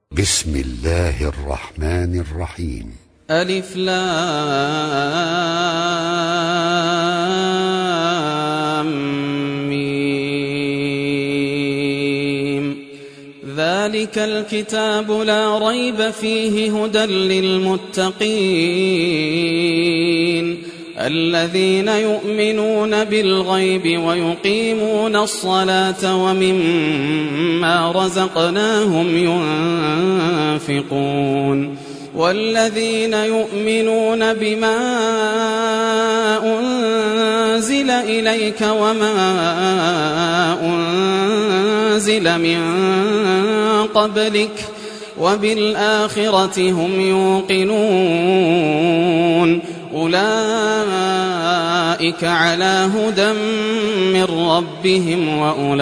بسم الله الرحمن الرحيم. ألف لام ميم. ذلك الكتاب لا ريب فيه هدى للمتقين الذين يؤمنون بالغيب ويقيمون الصلاة ومما رزقناهم ينفقون والذين يؤمنون بما أنزل إليك وما أنزل من قبلك وبالآخرة هم يوقنون أولئك على هدى من ربهم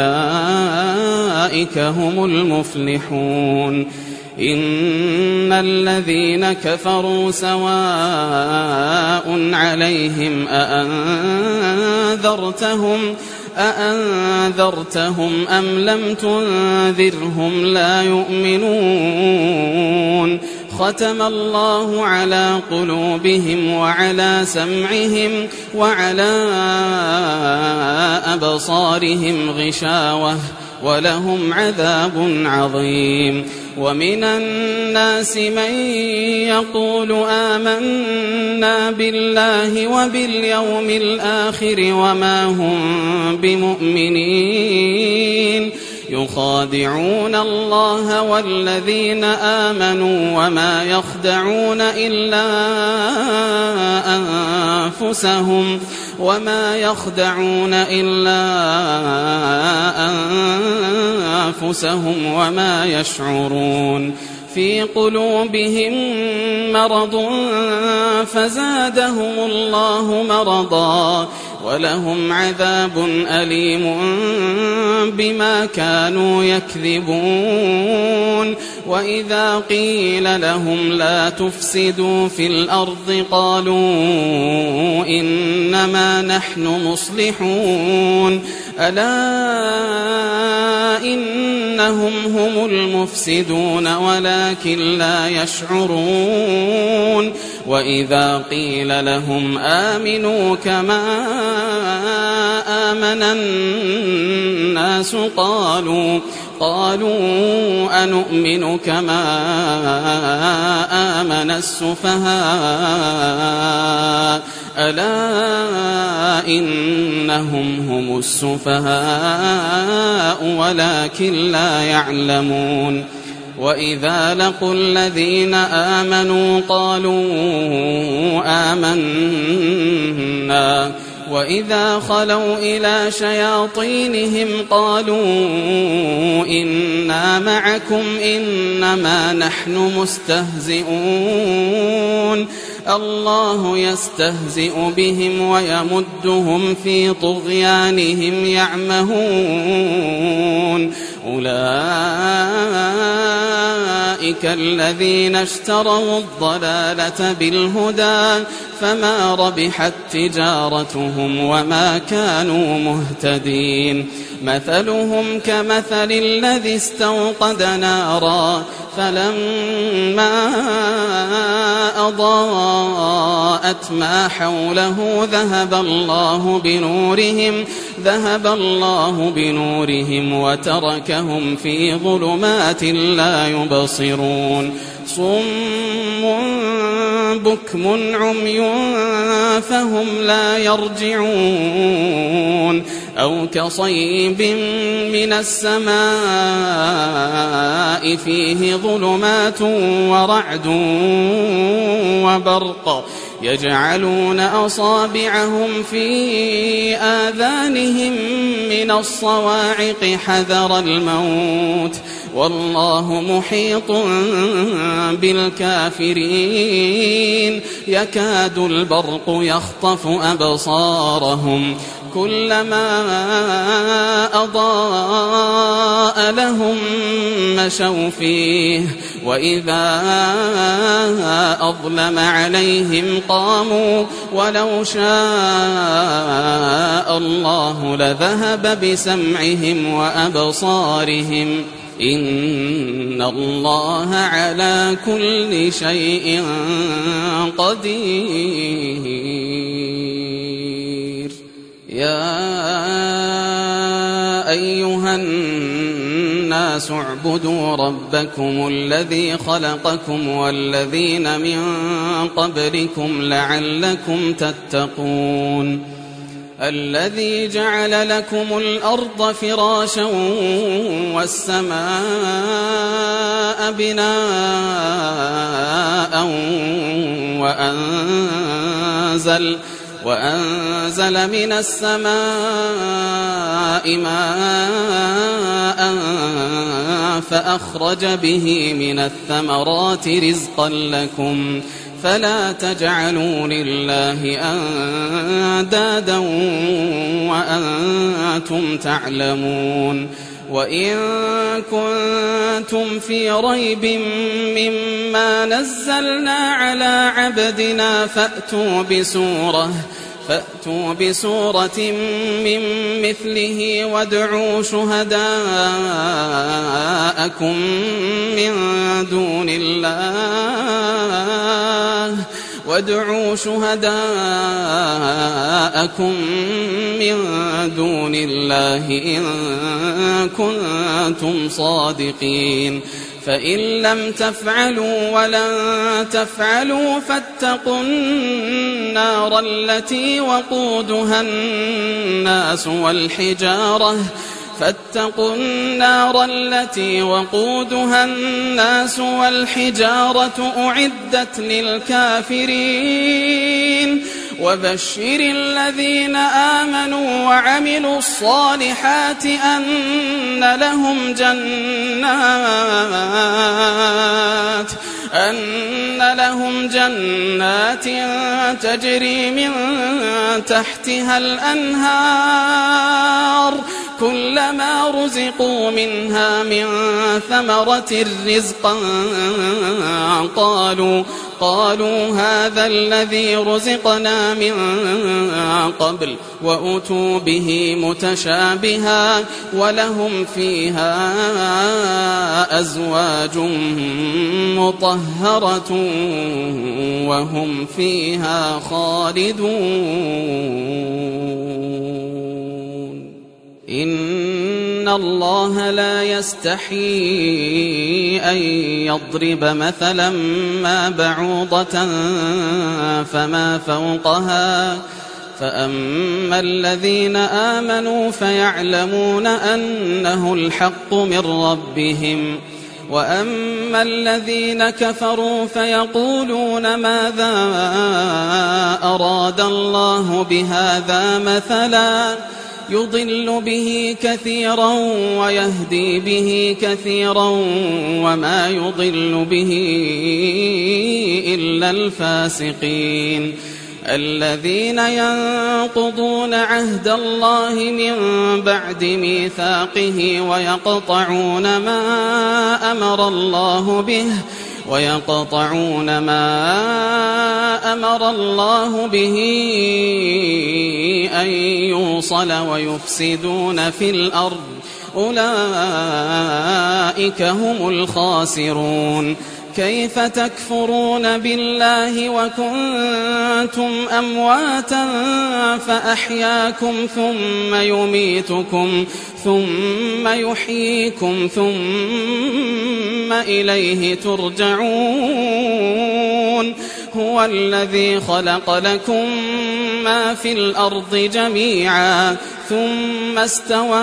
وأولئك هم المفلحون. إن الذين كفروا سواء عليهم أأنذرتهم أم لم تنذرهم لا يؤمنون. ختم الله على قلوبهم وعلى سمعهم وعلى أبصارهم غشاوة ولهم عذاب عظيم. ومن الناس من يقول آمنا بالله وباليوم الآخر وما هم بمؤمنين يخادعون الله والذين آمنوا وما يخدعون إلا أنفسهم وما يشعرون. في قلوبهم مرض فزادهم الله مرضا ولهم عذاب أليم بما كانوا يكذبون. وإذا قيل لهم لا تفسدوا في الأرض قالوا إنما نحن مصلحون ألا إنهم هم المفسدون ولكن لا يشعرون. وإذا قيل لهم آمنوا كما آمن الناس قالوا أنؤمن كما آمن السفهاء ألا إنهم هم السفهاء ولكن لا يعلمون. وإذا لقوا الذين آمنوا قالوا آمنا وإذا خلوا إلى شياطينهم قالوا إنا معكم إنما نحن مستهزئون الله يستهزئ بهم ويمدهم في طغيانهم يعمهون. أولئك الذين اشتروا الضلالة بالهدى فما ربحت تجارتهم وما كانوا مهتدين. مثلهم كمثل الذي استوقد نارا فلما أضاءت ما حوله ذهب الله بنورهم وتركهم في ظلمات لا يبصرون. صم بكم عمي فهم لا يرجعون. أو كصيب من السماء فيه ظلمات ورعد وبرق يجعلون أصابعهم في آذانهم من الصواعق حذر الموت والله محيط بالكافرين. يكاد البرق يخطف أبصارهم كلما أضاء لهم مشوا فيه وإذا أظلم عليهم قاموا ولو شاء الله لذهب بسمعهم وأبصارهم إن الله على كل شيء قدير. يا أيها الناس اعبدوا ربكم الذي خلقكم والذين من قبلكم لعلكم تتقون. الذي جعل لكم الأرض فراشا والسماء بناء وأنزل من السماء ماء فأخرج به من الثمرات رزقا لكم فلا تجعلوا لله أندادا وأنتم تعلمون. وإن كنتم في ريب مما نزلنا على عبدنا فأتوا بسورة من مثله وادعوا شهداءكم من دون الله إن كنتم صادقين. فإن لم تفعلوا ولن تفعلوا فاتقوا النار التي وقودها الناس والحجارة أعدت للكافرين. وبشر الذين آمنوا وعملوا الصالحات أن لهم جنات تجري من تحتها الأنهار كلما رزقوا منها من ثمرة رزقا قالوا هذا الذي رزقنا من قبل وأتوا به متشابها ولهم فيها أزواج مطهرة وهم فيها خالدون. إن الله لا يستحيي أن يضرب مثلا ما بعوضة فما فوقها فأما الذين آمنوا فيعلمون أنه الحق من ربهم وأما الذين كفروا فيقولون ماذا أراد الله بهذا مثلا يضل به كثيرا ويهدي به كثيرا وما يضل به إلا الفاسقين. الذين ينقضون عهد الله من بعد ميثاقه ويقطعون ما أمر الله به أن يوصل ويفسدون في الأرض أولئك هم الخاسرون. كيف تكفرون بالله وكنتم أمواتا فأحياكم ثم يميتكم ثم يحييكم ثم إليه ترجعون. هو الذي خلق لكم ما في الأرض جميعا ثم استوى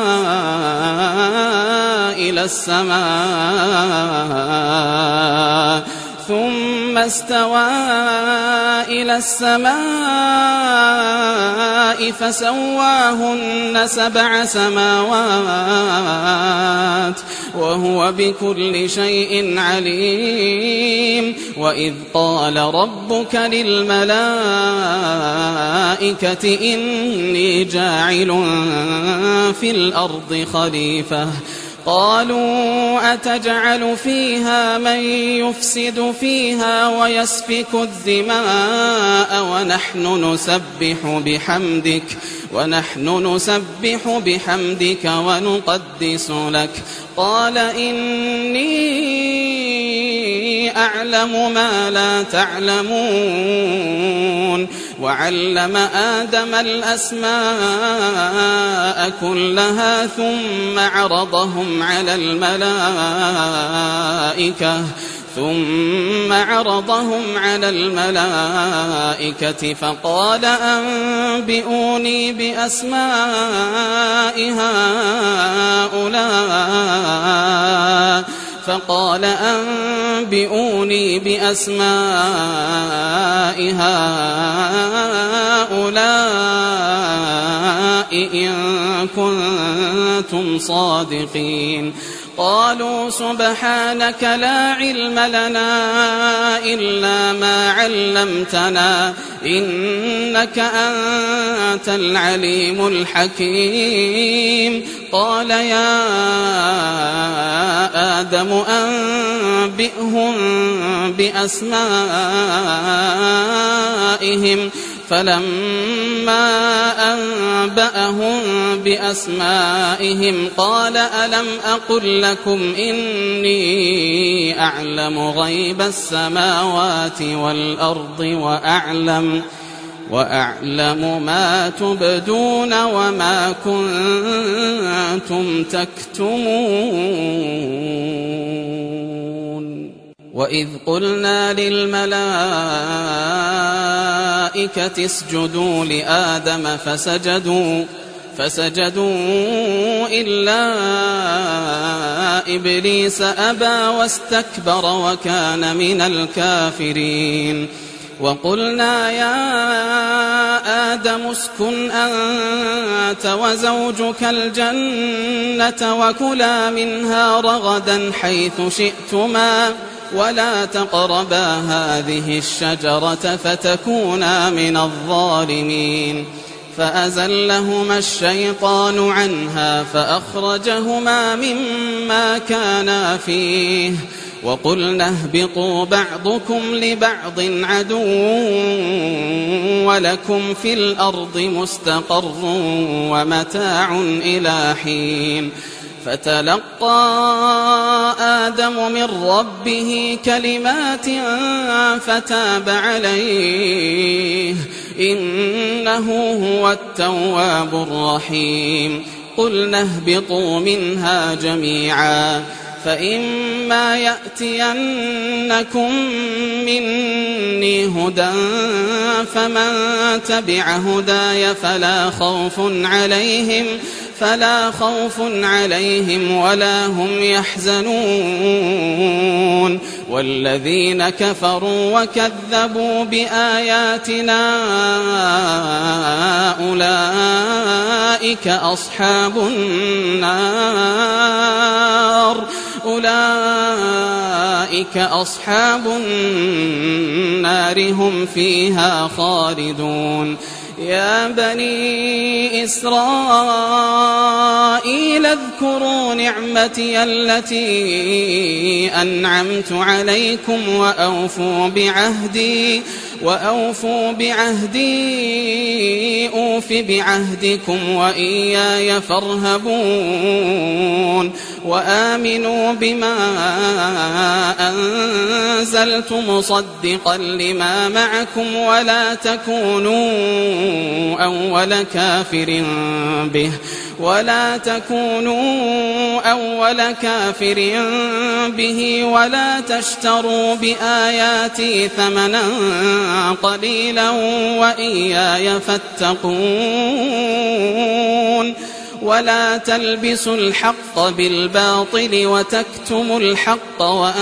إلى السماء فسواهن 7 سماوات وهو بكل شيء عليم. وإذ قال ربك للملائكة إني جاعل في الأرض خليفة قالوا أتجعل فيها من يفسد فيها ويسفك الدماء ونحن نسبح بحمدك ونقدس لك قال إني أعلم ما لا تعلمون وعلم آدم الأسماء كلها ثم عرضهم على الملائكة فقال أنبئوني بأسماء هؤلاء إن كنتم صادقين قالوا سبحانك لا علم لنا إلا ما علمتنا إنك أنت العليم الحكيم قال يا آدم أنبئهم بأسمائهم فلما أنبأهم بأسمائهم قال ألم أقل لكم إني أعلم غيب السماوات والأرض وأعلم ما تبدون وما كنتم تكتمون وإذ قلنا للملائكة اسجدوا لآدم فسجدوا إلا إبليس أبى واستكبر وكان من الكافرين وقلنا يا آدم اسكن أنت وزوجك الجنة وكلا منها رغدا حيث شئتما ولا تقربا هذه الشجرة فتكونا من الظالمين فأزلهما الشيطان عنها فأخرجهما مما كانا فيه وقلنا اهبطوا بعضكم لبعض عدو ولكم في الأرض مستقر ومتاع إلى حين فتلقى آدم من ربه كلمات فتاب عليه إنه هو التواب الرحيم قلنا اهبطوا منها جميعا فإما يأتينكم مني هدى فمن تبع هداي فلا خوف عليهم ولا هم يحزنون والذين كفروا وكذبوا بآياتنا أولئك أصحاب النار هم فيها خالدون يا بني إسرائيل اذكروا نعمتي التي أنعمت عليكم وأوفوا بعهدي أوف بعهدكم وإياي فارهبون وآمنوا بما أنزلت مصدقا لما معكم ولا تكونوا أول كافر به ولا تشتروا بآياتي ثمنا قليلا وإياي فاتقون ولا تلبسوا الحق بالباطل وتكتموا الحق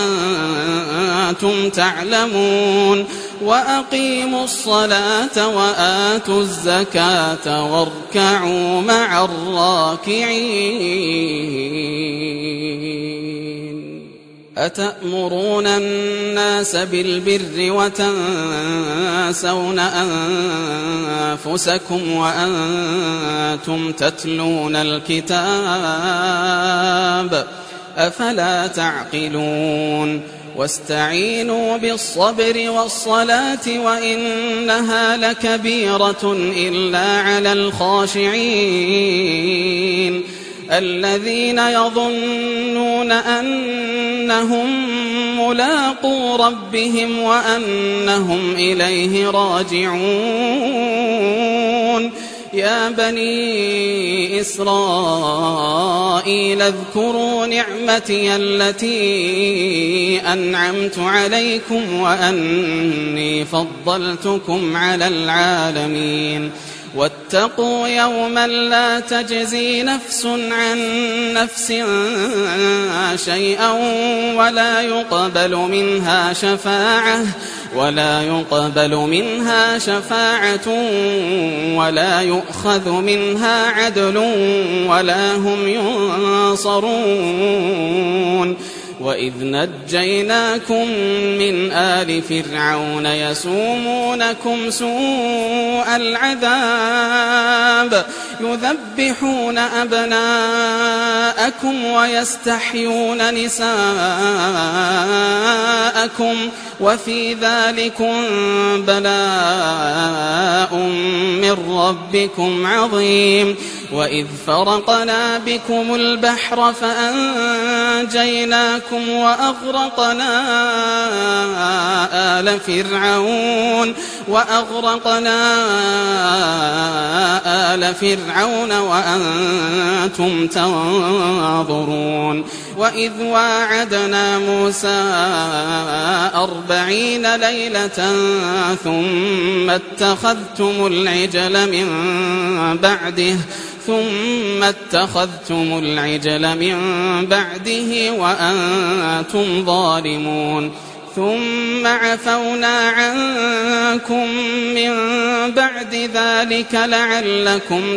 وأنتم تعلمون وأقيموا الصلاة وآتوا الزكاة واركعوا مع الراكعين أتأمرون الناس بالبر وتنسون أنفسكم وأنتم تتلون الكتاب أفلا تعقلون واستعينوا بالصبر والصلاة وإنها لكبيرة إلا على الخاشعين الذين يظنون أنهم ملاقو ربهم وأنهم إليه راجعون يا بني إسرائيل اذكروا نعمتي التي أنعمت عليكم وأني فضلتكم على العالمين واتقوا يوما لا تجزي نفس عن نفس شيئا ولا يقبل منها شفاعة ولا يؤخذ منها عدل ولا هم ينصرون وإذ نجيناكم من آل فرعون يسومونكم سوء العذاب يذبحون أبناءكم ويستحيون نساءكم وفي ذلكم بلاء من ربكم عظيم وإذ فرقنا بكم البحر فأنجيناكم وأغرقنا آل فرعون وأنتم تنظرون وإذ واعدنا موسى 40 ليلة ثم اتخذتم العجل من بعده وأنتم ظالمون ثم عفونا عنكم من بعد ذلك لعلكم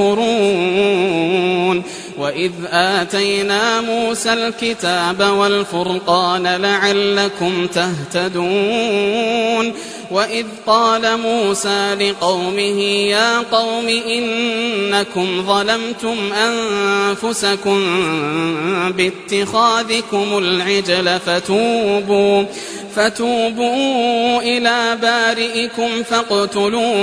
تشكرون وإذ آتينا موسى الكتاب والفرقان لعلكم تهتدون وإذ قال موسى لقومه يا قوم إنكم ظلمتم أنفسكم باتخاذكم العجل فتوبوا إلى بارئكم فاقتلوا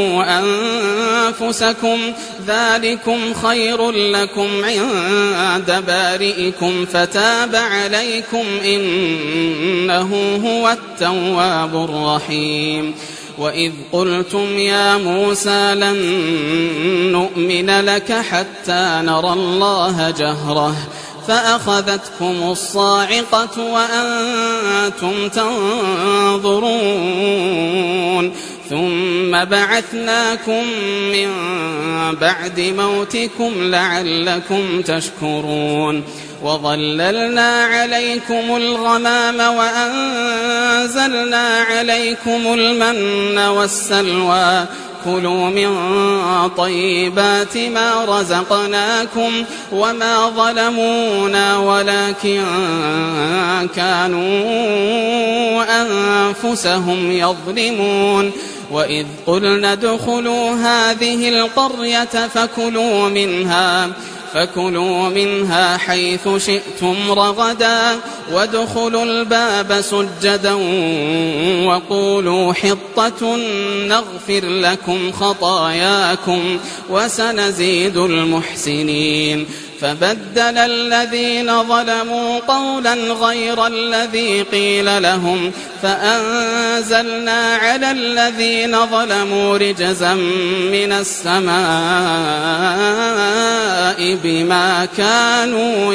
أنفسكم ذلكم خير لكم عند بارئكم فتاب عليكم إنه هو التواب الرحيم وإذ قلتم يا موسى لن نؤمن لك حتى نرى الله جهرة فأخذتكم الصاعقة وأنتم تنظرون ثم بعثناكم من بعد موتكم لعلكم تشكرون وظللنا عليكم الغمام وأنزلنا عليكم المن والسلوى كلوا من طيبات ما رزقناكم وما ظلمونا ولكن كانوا أنفسهم يظلمون وإذ قلنا ادخلوا هذه القرية فكلوا منها حيث شئتم رغدا وادخلوا الباب سجدا وقولوا حطة نغفر لكم خطاياكم وسنزيد المحسنين فبدل الذين ظلموا قولا غير الذي قيل لهم فأنزلنا على الذين ظلموا رجزا من السماء بما كانوا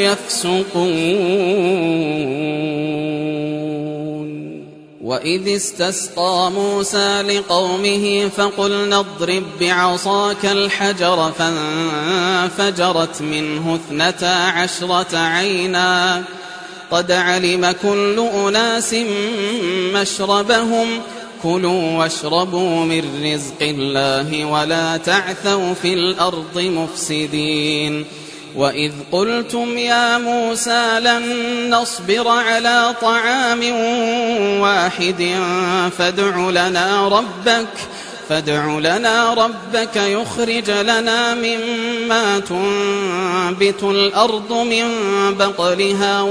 يفسقون وإذ استسقى موسى لقومه فقلنا اضرب بعصاك الحجر فانفجرت منه 12 عينا قد علم كل أناس مشربهم كلوا واشربوا من رزق الله ولا تعثوا في الأرض مفسدين وإذ قلتم يا موسى لن نصبر على طعام واحد فادع لنا ربك يخرج لنا مما تنبت الأرض من بقلها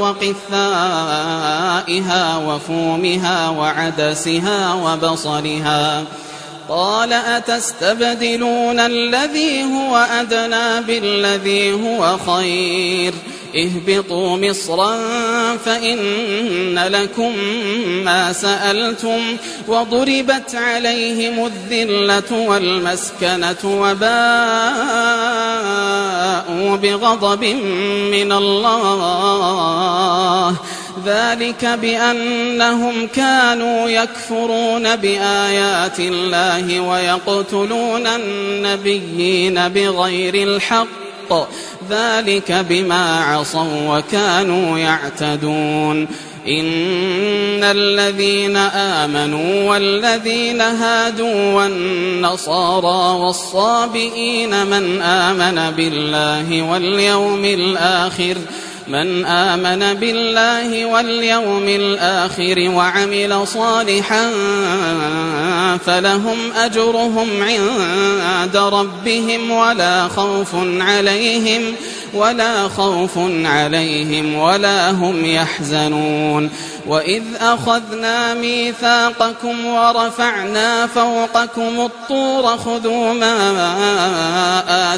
وقثائها وفومها وعدسها وبصلها قال أتستبدلون الذي هو أدنى بالذي هو خير اهبطوا مصرا فإن لكم ما سألتم وضربت عليهم الذلة والمسكنة وباءوا بغضب من الله ذلك بأنهم كانوا يكفرون بآيات الله ويقتلون النبيين بغير الحق ذلك بما عصوا وكانوا يعتدون إن الذين آمنوا والذين هادوا والنصارى والصابئين من آمن بالله واليوم الآخر وعمل صالحا فلهم أجرهم عند ربهم ولا خوف عليهم ولا هم يحزنون وإذ أخذنا ميثاقكم ورفعنا فوقكم الطور خذوا ما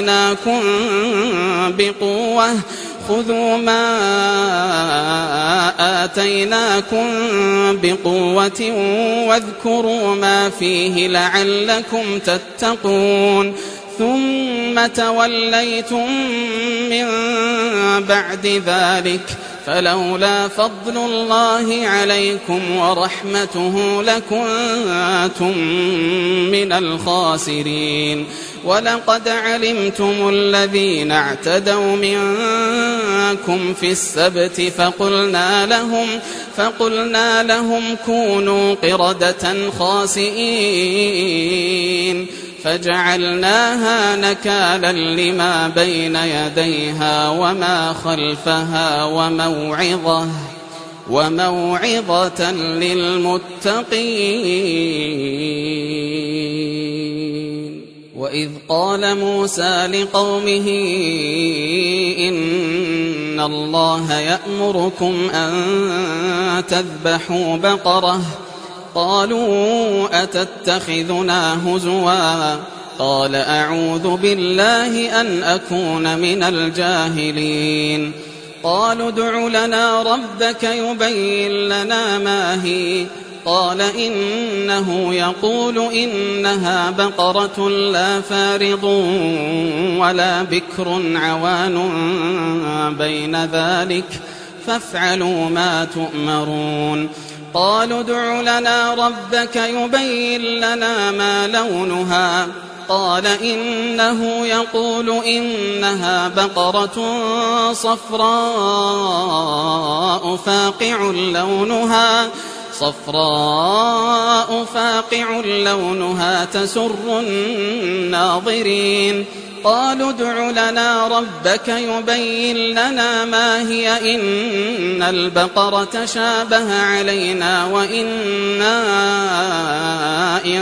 آتيناكم بقوة واذكروا ما فيه لعلكم تتقون ثم توليتم من بعد ذلك فلولا فضل الله عليكم ورحمته لكنتم من الخاسرين ولقد علمتم الذين اعتدوا منكم في السبت فقلنا لهم كونوا قردة خاسئين فجعلناها نكالا لما بين يديها وما خلفها وموعظة للمتقين وإذ قال موسى لقومه إن الله يأمركم أن تذبحوا بقرة قالوا أتتخذنا هزوا قال أعوذ بالله أن أكون من الجاهلين قالوا ادع لنا ربك يبين لنا ما هي قال إنه يقول إنها بقرة لا فارض ولا بكر عوان بين ذلك فافعلوا ما تؤمرون قالوا ادع لنا ربك يبين لنا ما لونها قال إنه يقول إنها بقرة صفراء فاقع لونها تسر الناظرين قالوا ادع لنا ربك يبين لنا ما هي إن البقرة شابه علينا وإنا إن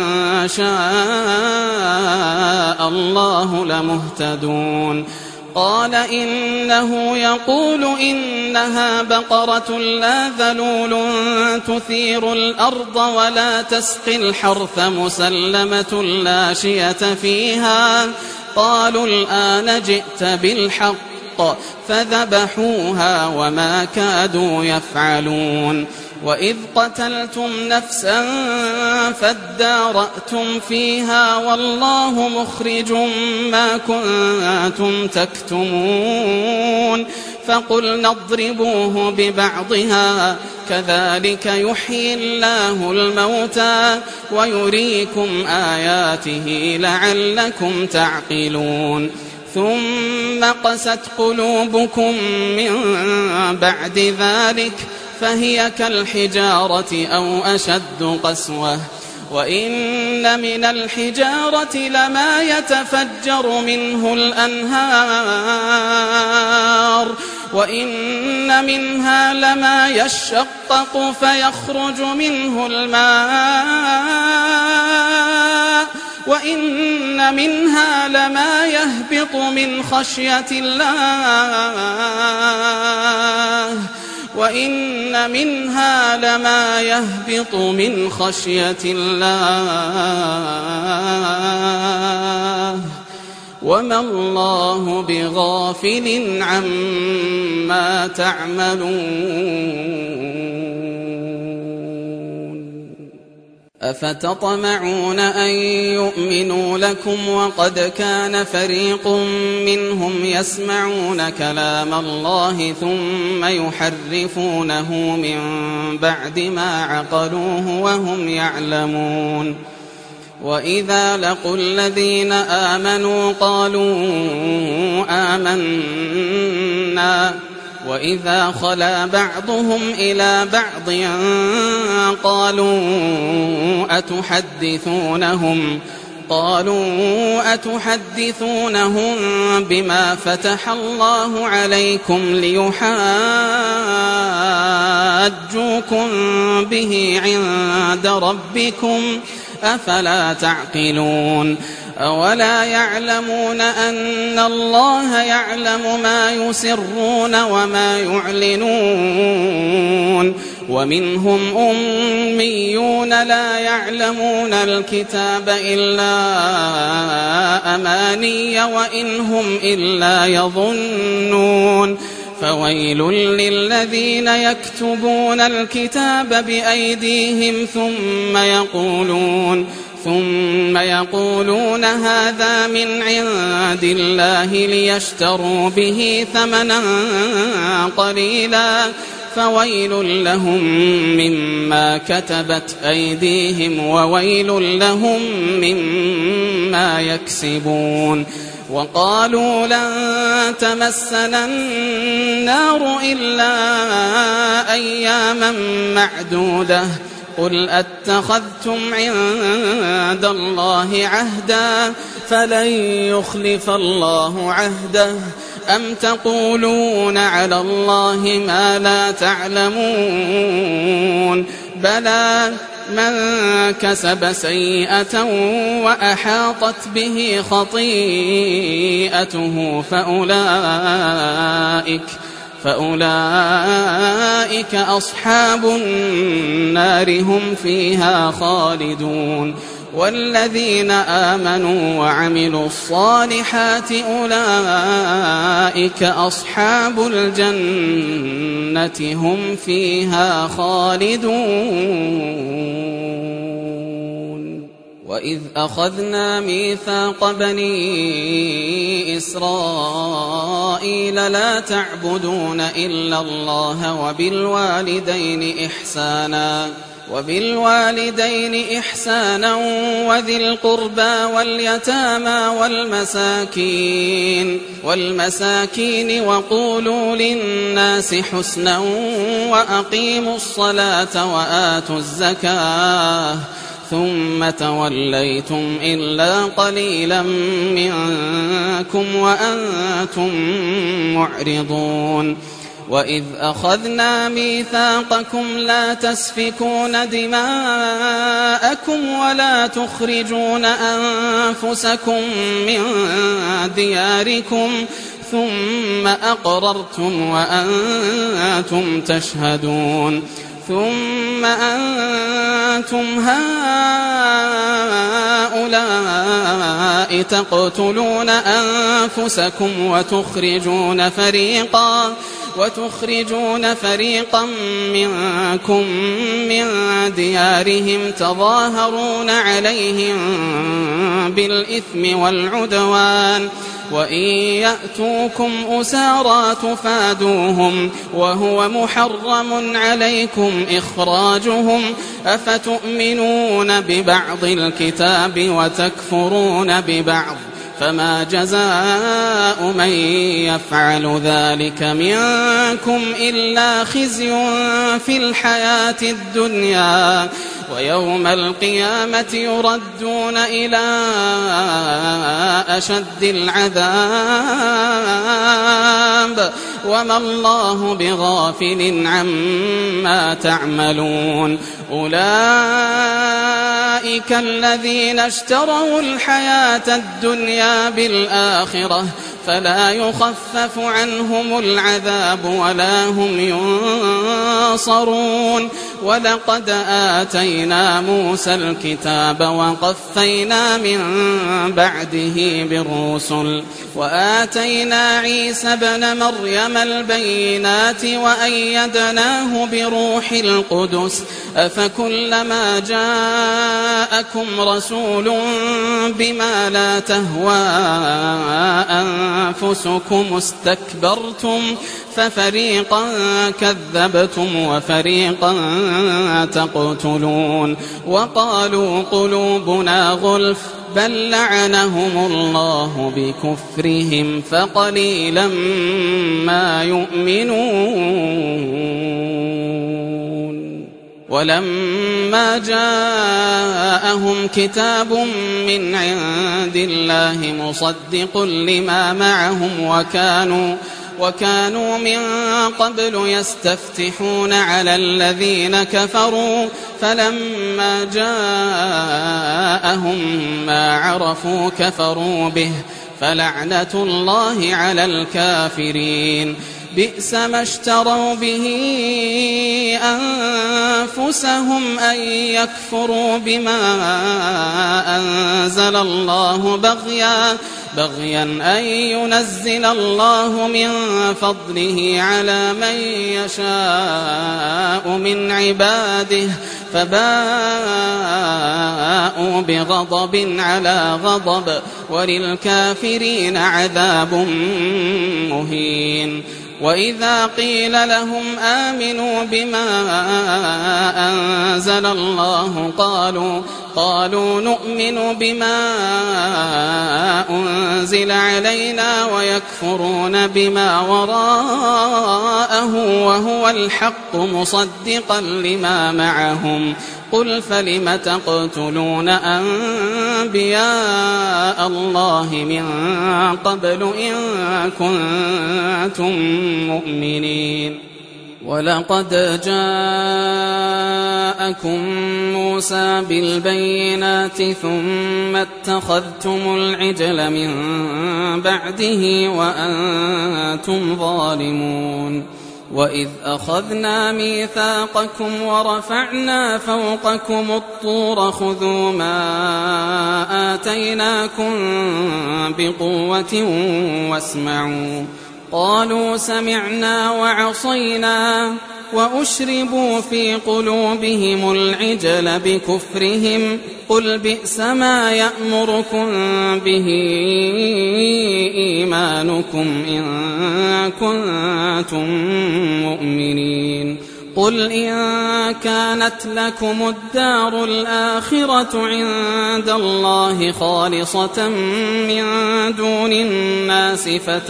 شاء الله لمهتدون قال إنه يقول إنها بقرة لا ذلول تثير الأرض ولا تسقي الحرث مسلمة لا شية فيها قالوا الآن جئت بالحق فذبحوها وما كادوا يفعلون وإذ قتلتم نفسا فادارأتم فيها والله مخرج ما كنتم تكتمون فقلنا اضربوه ببعضها كذلك يحيي الله الموتى ويريكم آياته لعلكم تعقلون ثم قست قلوبكم من بعد ذلك فهي كالحجارة أو أشد قسوة وإن من الحجارة لما يتفجر منه الأنهار وإن منها لما يشقق فيخرج منه الماء وإن منها لما يهبط من خشية الله وإن منها لما يهبط من خشية الله وما الله بغافل عما تعملون أفتطمعون أن يؤمنوا لكم وقد كان فريق منهم يسمعون كلام الله ثم يحرفونه من بعد ما عقلوه وهم يعلمون وإذا لقوا الذين آمنوا قالوا آمنا وإذا خلا بعضهم إلى بعض قالوا أتحدثونهم بما فتح الله عليكم ليحاجوكم به عند ربكم أفلا تعقلون أولا يعلمون أن الله يعلم ما يسرون وما يعلنون ومنهم أميون لا يعلمون الكتاب إلا أماني وإن هم إلا يظنون فويل للذين يكتبون الكتاب بأيديهم ثم يقولون هذا من عند الله ليشتروا به ثمنا قليلا فويل لهم مما كتبت أيديهم وويل لهم مما يكسبون وقالوا لن تمسنا النار إلا أياما معدودة قل أتخذتم عند الله عهدا فلن يخلف الله عهده أم تقولون على الله ما لا تعلمون بلى من كسب سيئة وأحاطت به خطيئته فأولئك أصحاب النار هم فيها خالدون والذين آمنوا وعملوا الصالحات أولئك أصحاب الجنة هم فيها خالدون وإذ أخذنا ميثاق بني إسرائيل لا تعبدون إلا الله وبالوالدين إحسانا وذي القربى واليتامى والمساكين وقولوا للناس حسنا وأقيموا الصلاة وآتوا الزكاة ثم توليتم إلا قليلا منكم وأنتم معرضون وإذ أخذنا ميثاقكم لا تسفكون دماءكم ولا تخرجون أنفسكم من دياركم ثم أقررتم وأنتم تشهدون ثم أنتم هؤلاء تقتلون أنفسكم وتخرجون فريقا منكم من ديارهم تظاهرون عليهم بالإثم والعدوان وإن يأتوكم أسارى تفادوهم وهو محرم عليكم إخراجهم أفتؤمنون ببعض الكتاب وتكفرون ببعض فما جزاء من يفعل ذلك منكم إلا خزي في الحياة الدنيا ويوم القيامة يردون إلى أشد العذاب وما الله بغافل عما تعملون أولئك الذين اشتروا الحياة الدنيا بالآخرة فلا يخفف عنهم العذاب ولا هم ينصرون ولقد آتينا موسى الكتاب وقفينا من بعده بالرسل وآتينا عيسى ابن مريم البينات وأيدناه بروح القدس أفكلما جاءكم رسول بما لا تهوى أنفسكم استكبرتم ففريقا كذبتم وفريقا تقتلون وقالوا قلوبنا غلف بل لعنهم الله بكفرهم فقليلا ما يؤمنون ولما جاءهم كتاب من عند الله مصدق لما معهم وكانوا من قبل يستفتحون على الذين كفروا فلما جاءهم ما عرفوا كفروا به فلعنة الله على الكافرين بئس ما اشتروا به أنفسهم أن يكفروا بما أنزل الله بغيا أن ينزل الله من فضله على من يشاء من عباده فباءوا بغضب على غضب وللكافرين عذاب مهين وإذا قيل لهم آمنوا بما أنزل الله قالوا نؤمن بما أنزل علينا ويكفرون بما وراءه وهو الحق مصدقا لما معهم قل فلم تقتلون أنبياء الله من قبل إن كنتم مؤمنين ولقد جاءكم موسى بالبينات ثم اتخذتم العجل من بعده وأنتم ظالمون وإذ أخذنا ميثاقكم ورفعنا فوقكم الطور خذوا ما آتيناكم بقوة واسمعوا قالوا سمعنا وعصينا وأشربوا في قلوبهم العجل بكفرهم قل بئس ما يأمركم به إيمانكم إن كنتم مؤمنين قل إن كانت لكم الدار الآخرة عند الله خالصة من دون الناس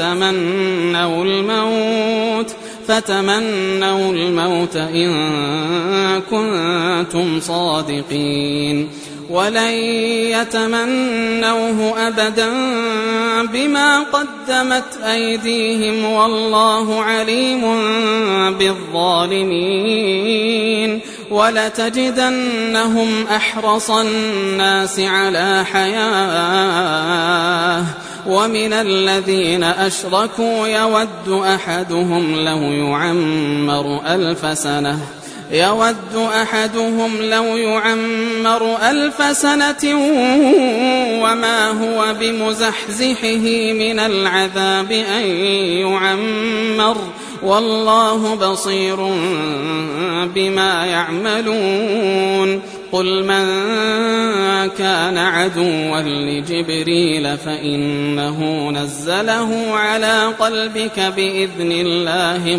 فتمنوا الموت إن كنتم صادقين ولن يتمنوه أبدا بما قدمت أيديهم والله عليم بالظالمين ولتجدنهم أحرص الناس على حياة ومن الذين أشركوا يود أحدهم لو يعمر 1000 سنة وما هو بمزحزحه من العذاب أن يعمر والله بصير بما يعملون قل من كان عدوا لجبريل فإنه نزله على قلبك بإذن الله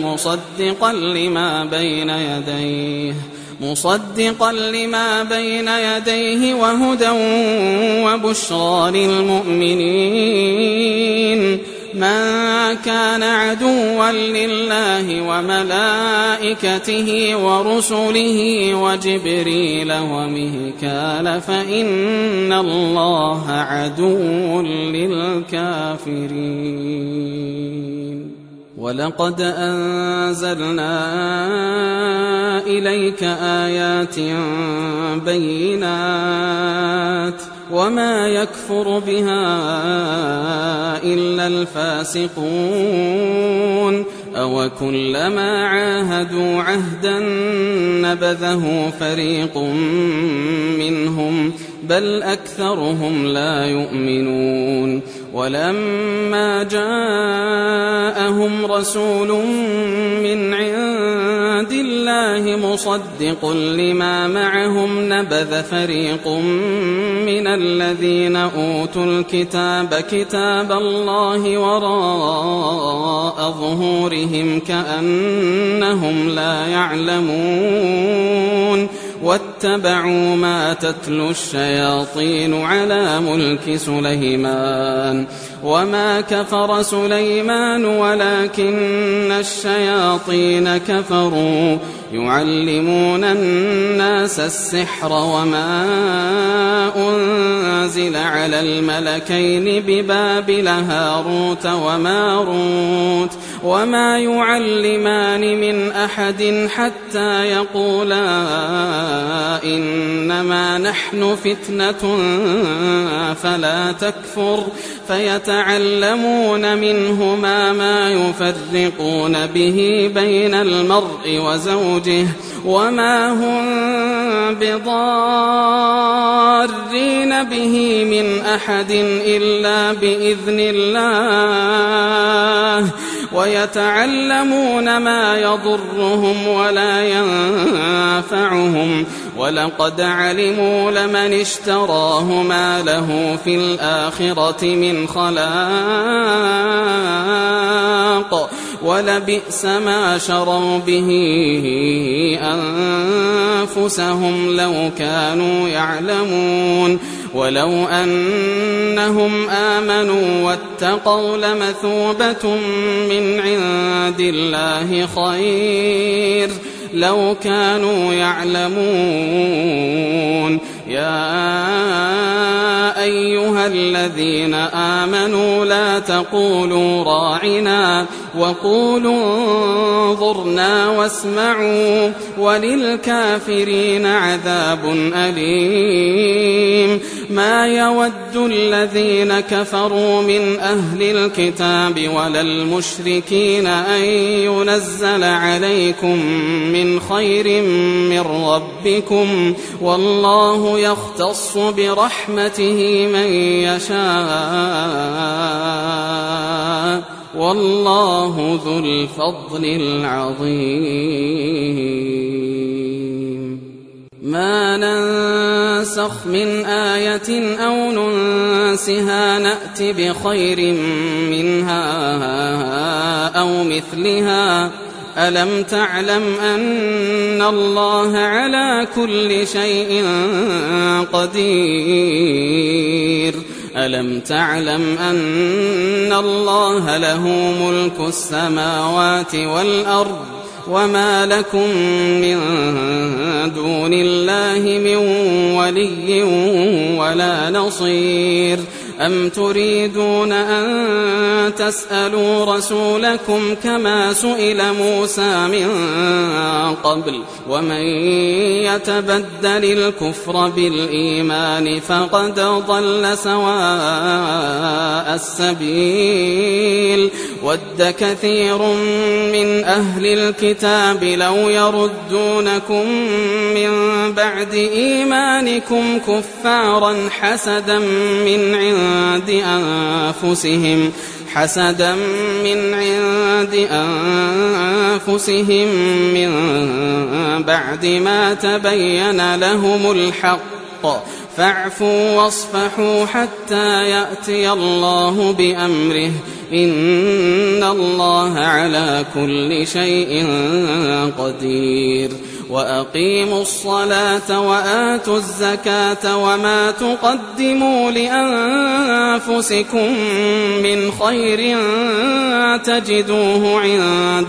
مصدقا لما بين يديه وهدى وبشرى للمؤمنين من كان عدوا لله وملائكته ورسله وجبريل وميكال فإن الله عدو للكافرين. ولقد أنزلنا إليك آيات بينات وما يكفر بها إلا الفاسقون. أوكلما عاهدوا عهدا نبذه فريق منهم بل أكثرهم لا يؤمنون. ولما جاءهم رسول من عند الله مصدق لما معهم نبذ فريق من الذين أوتوا الكتاب كتاب الله وراء ظهورهم كأنهم لا يعلمون. واتبعوا ما تتلو الشياطين على ملك سليمان وما كفر سليمان ولكن الشياطين كفروا يعلمون الناس السحر وما أنزل على الملكين ببابل هاروت وماروت وما يعلمان من أحد حتى يقولا إنما نحن فتنة فلا تكفر فيتعلمون منهما ما يفرقون به بين المرء وزوجه وما هم بضارين به من أحد إلا بإذن الله ويتعلمون ما يضرهم ولا ينفعهم ولقد علموا لمن اشتراه ما له في الآخرة من خلاق ولبئس ما شروا به أنفسهم لو كانوا يعلمون. ولو أنهم آمنوا واتقوا لمثوبة من عند الله خير لو كانوا يعلمون. يا أيها الذين آمنوا لا تقولوا راعنا وقولوا انظرنا واسمعوا وللكافرين عذاب أليم. ما يود الذين كفروا من أهل الكتاب ولا المشركين أن ينزل عليكم من خير من ربكم والله يختص برحمته من يشاء والله ذو الفضل العظيم. ما ننسخ من آية أو ننسها نأت بخير منها أو مثلها. ألم تعلم أن الله على كل شيء قدير. ألم تعلم أن الله له ملك السماوات والأرض وما لكم من دون الله من ولي ولا نصير. أم تريدون أن تسألوا رسولكم كما سئل موسى من قبل ومن يتبدل الكفر بالإيمان فقد ضل سواء السبيل. ود كثير من أهل الكتاب لو يردونكم من بعد إيمانكم كفارا حسدا من عند أنفسهم من بعد ما تبين لهم الحق فاعفوا واصفحوا حتى يأتي الله بأمره إن الله على كل شيء قدير. وأقيموا الصلاة وآتوا الزكاة وما تقدموا لأنفسكم من خير تجدوه عند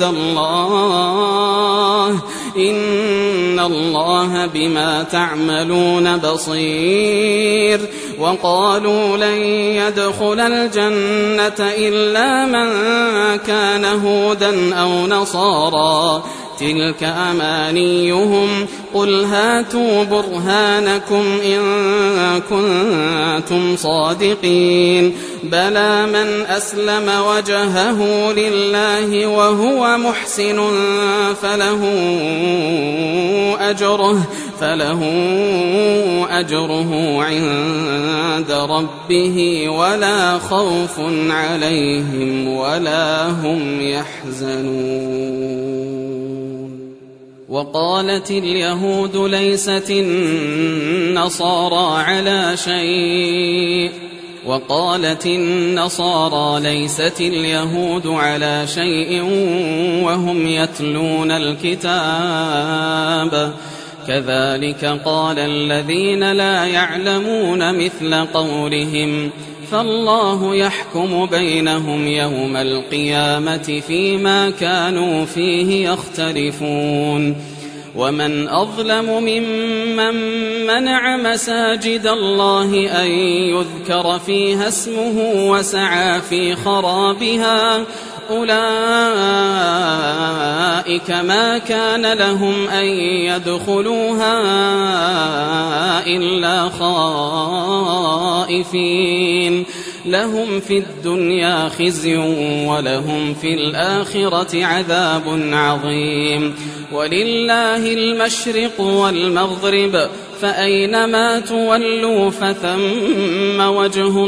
الله إن الله بما تعملون بصير. وقالوا لن يدخل الجنة إلا من كان هودا أو نصارى تلك أمانيهم قل هاتوا برهانكم إن كنتم صادقين بلى من أسلم وجهه لله وهو محسن فله أجره عند ربه ولا خوف عليهم ولا هم يحزنون. وقالت اليهود ليست النصارى على شيء وقالت النصارى ليست اليهود على شيء وهم يتلون الكتاب كذلك قال الذين لا يعلمون مثل قولهم فالله يحكم بينهم يوم القيامة فيما كانوا فيه يختلفون. ومن أظلم ممن منع مساجد الله أن يذكر فيها اسمه وسعى في خرابها أولئك ما كان لهم أن يدخلوها إلا خائفين لهم في الدنيا خزي ولهم في الآخرة عذاب عظيم. ولله المشرق والمغرب فأينما تولوا فثم وجه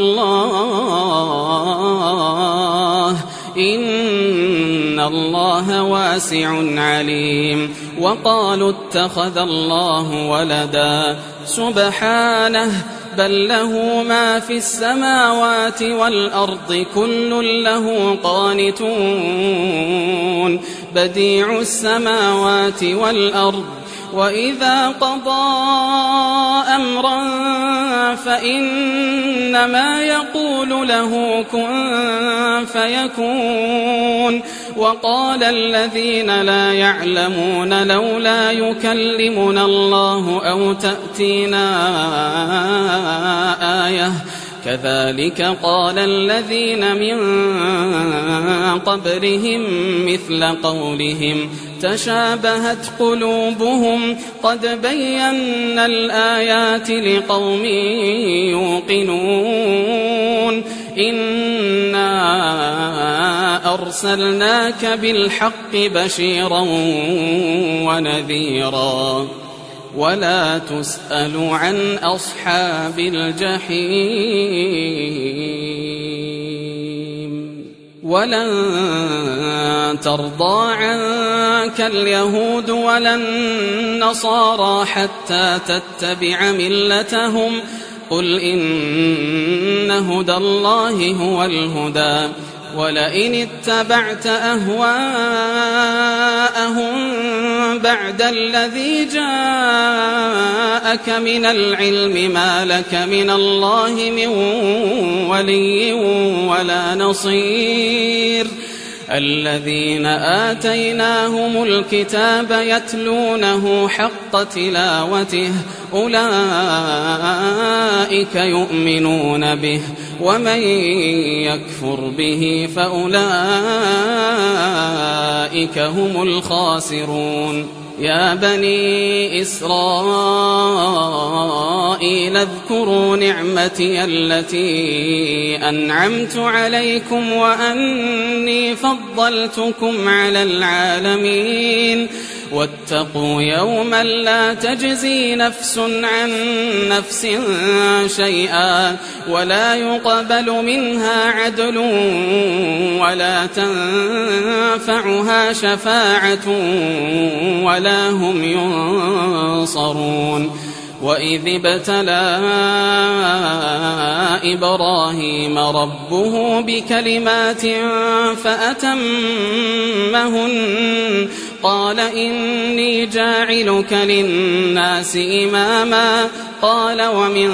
الله إن الله واسع عليم. وقالوا اتخذ الله ولدا سبحانه بل له ما في السماوات والأرض كل له قانتون بديع السماوات والأرض وإذا قضى أمرا فإنما يقول له كن فيكون. وقال الذين لا يعلمون لولا يكلمنا الله أو تأتينا آية كذلك قال الذين من قبلهم مثل قولهم تشابهت قلوبهم قد بينا الآيات لقوم يوقنون إنا أرسلناك بالحق بشيرا ونذيرا ولا تسأل عن أصحاب الجحيم. ولن ترضى عنك اليهود ولا النصارى حتى تتبع ملتهم قل إن هدى الله هو الهدى ولئن اتبعت أهواءهم بعد الذي جاءك من العلم ما لك من الله من ولي ولا نصير. الذين آتيناهم الكتاب يتلونه حق تلاوته أولئك يؤمنون به ومن يكفر به فأولئك هم الخاسرون. يا بني إسرائيل اذكروا نعمتي التي أنعمت عليكم وأني فضلتكم على العالمين واتقوا يوما لا تجزي نفس عن نفس شيئا ولا يقبل منها عدل ولا تنفعها شفاعة ولا هم ينصرون. وإذ ابتلى إبراهيم ربه بكلمات فأتمهن قال إني جاعلك للناس إماما قال ومن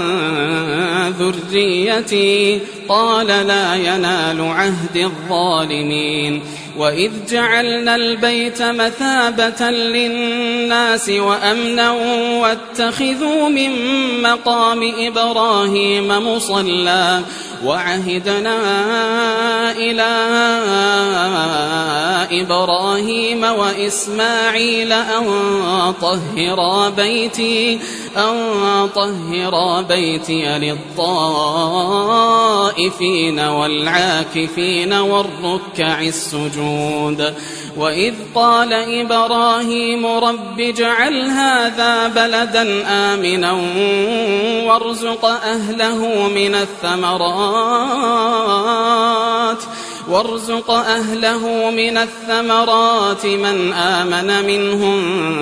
ذريتي قال لا ينال عهد الظالمين وإذ جعلنا البيت مثابة للناس وأمنا واتخذوا من مقام إبراهيم مصلى وعهدنا إلى إبراهيم وإسماعيل أن طهرا بيتي للطائفين والعاكفين والركع السجود وإذ قال إبراهيم رب اجعل هذا بلدا آمنا وارزق أهله من الثمرات من آمن منهم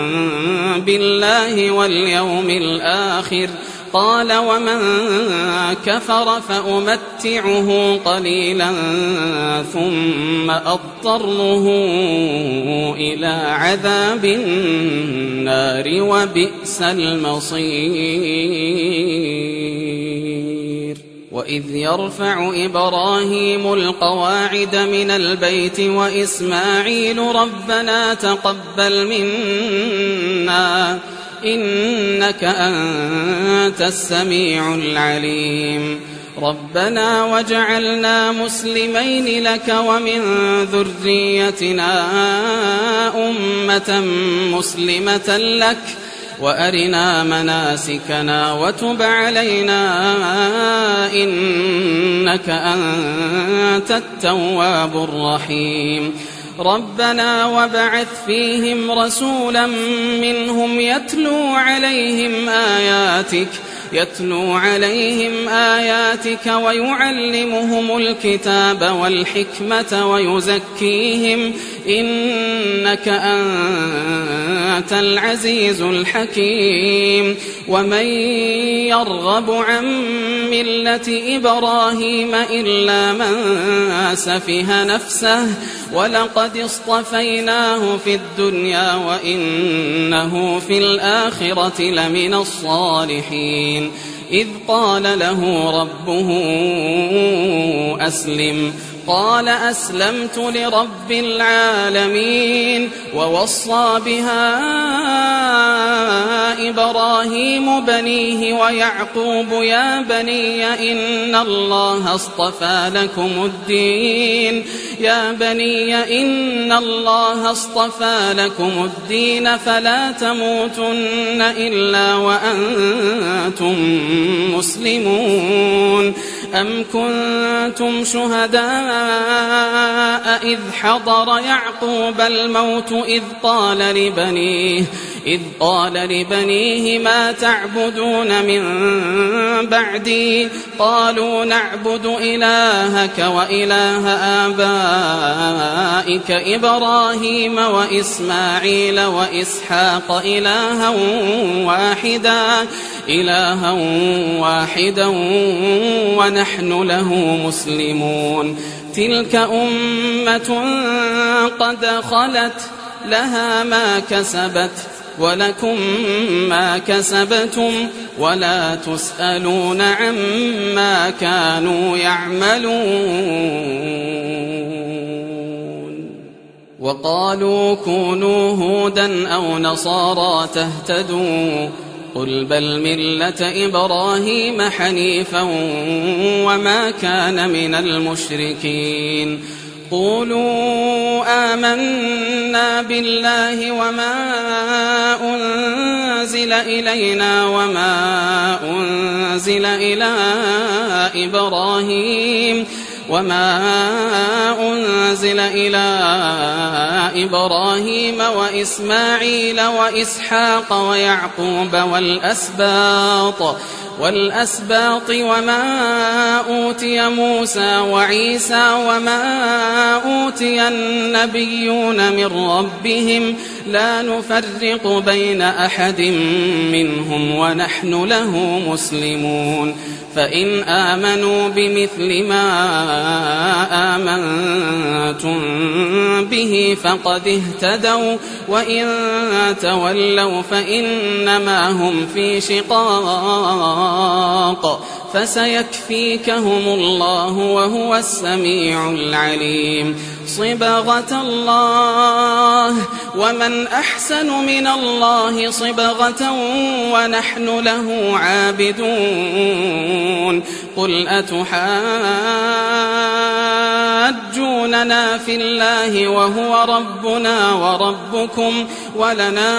بالله واليوم الآخر قال ومن كفر فأمتعه قليلا ثم أضطره إلى عذاب النار وبئس المصير وإذ يرفع إبراهيم القواعد من البيت وإسماعيل ربنا تقبل منا إنك أنت السميع العليم ربنا وجعلنا مسلمين لك ومن ذريتنا أمة مسلمة لك وأرنا مناسكنا وتب علينا إنك أنت التواب الرحيم ربنا وابعث فيهم رسولا منهم يتلو عليهم آياتك ويعلمهم الكتاب والحكمة ويزكيهم إنك أنت العزيز الحكيم ومن يرغب عن ملة إبراهيم إلا من سفه نفسه ولقد اصطفيناه في الدنيا وإنه في الآخرة لمن الصالحين إذ قال له ربه أسلم قال أسلمت لرب العالمين ووصى بها إبراهيم بنيه ويعقوب يا بني إن الله اصطفى لكم الدين فلا تموتن إلا وأنتم مسلمون أم كنتم شهداء إذ حضر يعقوب الموت إذ قال لبنيه ما تعبدون من بعدي قالوا نعبد إلهك وإله آبائك إبراهيم وإسماعيل وإسحاق إلها واحدا ونحن له مسلمون تلك أمة قد خلت لها ما كسبت ولكم ما كسبتم ولا تسألون عما كانوا يعملون وقالوا كونوا هودا أو نصارى تهتدوا قل بل ملة إبراهيم حنيفا وما كان من المشركين قولوا آمنا بالله وما أنزل إلينا وما أنزل إلى إبراهيم وإسماعيل وإسحاق ويعقوب والأسباط وما أوتي موسى وعيسى وما أوتي النبيون من ربهم لا نفرق بين أحد منهم ونحن له مسلمون فإن آمنوا بمثل ما آمنتم به فقد اهتدوا وإن تولوا فإنما هم في شقاق فسيكفيكهم الله وهو السميع العليم صبغة الله ومن أحسن من الله صبغة ونحن له عابدون قل أتحاجوننا في الله وهو ربنا وربكم ولنا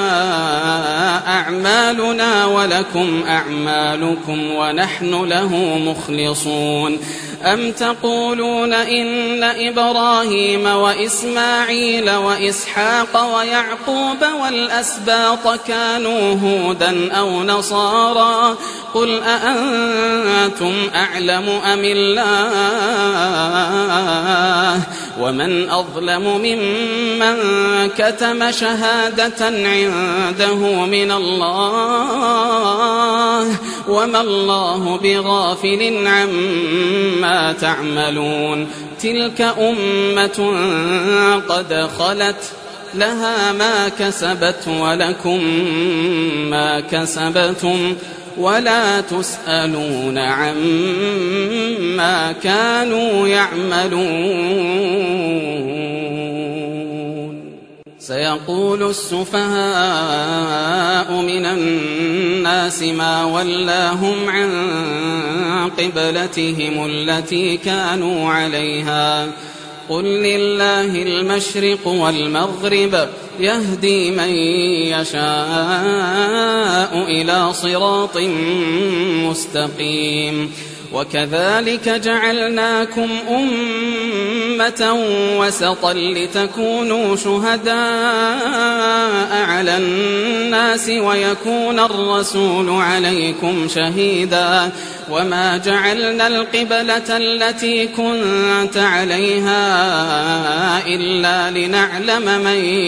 أعمالنا ولكم أعمالكم ونحن له مخلصون أم تقولون إن إبراهيم وإسماعيل وإسحاق ويعقوب والأسباط كانوا هودا أو نصارى قل أأنتم أعلم أم الله ومن أظلم ممن كتم شهادة عنده من الله وما الله بغافل عما تعملون تلك أمة قد خلت لها ما كسبت ولكم ما كسبتم ولا تسألون عما كانوا يعملون سيقول السفهاء من الناس ما ولاهم عن قبلتهم التي كانوا عليها قل لله المشرق والمغرب يهدي من يشاء إلى صراط مستقيم وكذلك جعلناكم أمة وسطا لتكونوا شهداء على الناس ويكون الرسول عليكم شهيدا وما جعلنا القبلة التي كنت عليها إلا لنعلم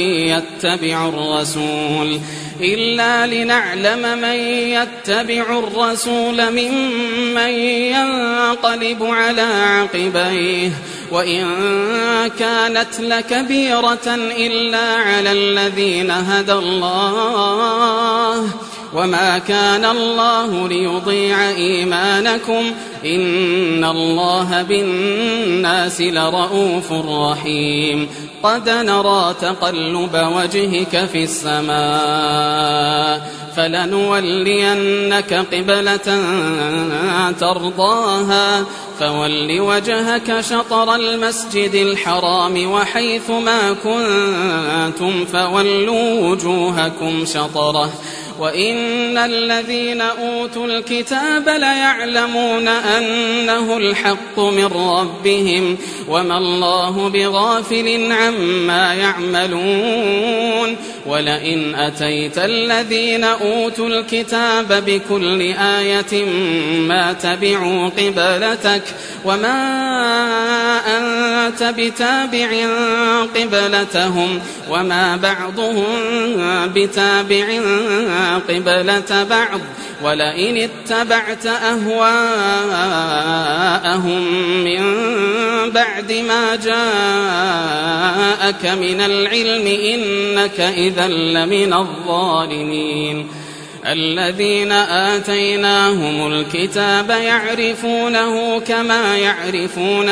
من يتبع الرسول ممن ينقلب على عقبيه وإن كانت لكبيرة إلا على الذين هدى الله وما كان الله ليضيع إيمانكم إن الله بالناس لرؤوف رحيم قد نرى تقلب وجهك في السماء فلنولينك قبلة ترضاها فول وجهك شطر المسجد الحرام وحيث ما كنتم فولوا وجوهكم شطره وإن الذين أوتوا الكتاب ليعلمون أنه الحق من ربهم وما الله بغافل عما يعملون ولئن أتيت الذين أوتوا الكتاب بكل آية ما تبعوا قبلتك وما أنت بتابع قبلتهم وما بعضهم بتابع قبلة بعض ولئن اتبعت أهواءهم من بعد ما جاءك من العلم إنك إذا لمن الظالمين الذين آتيناهم الكتاب يعرفونه كما يعرفون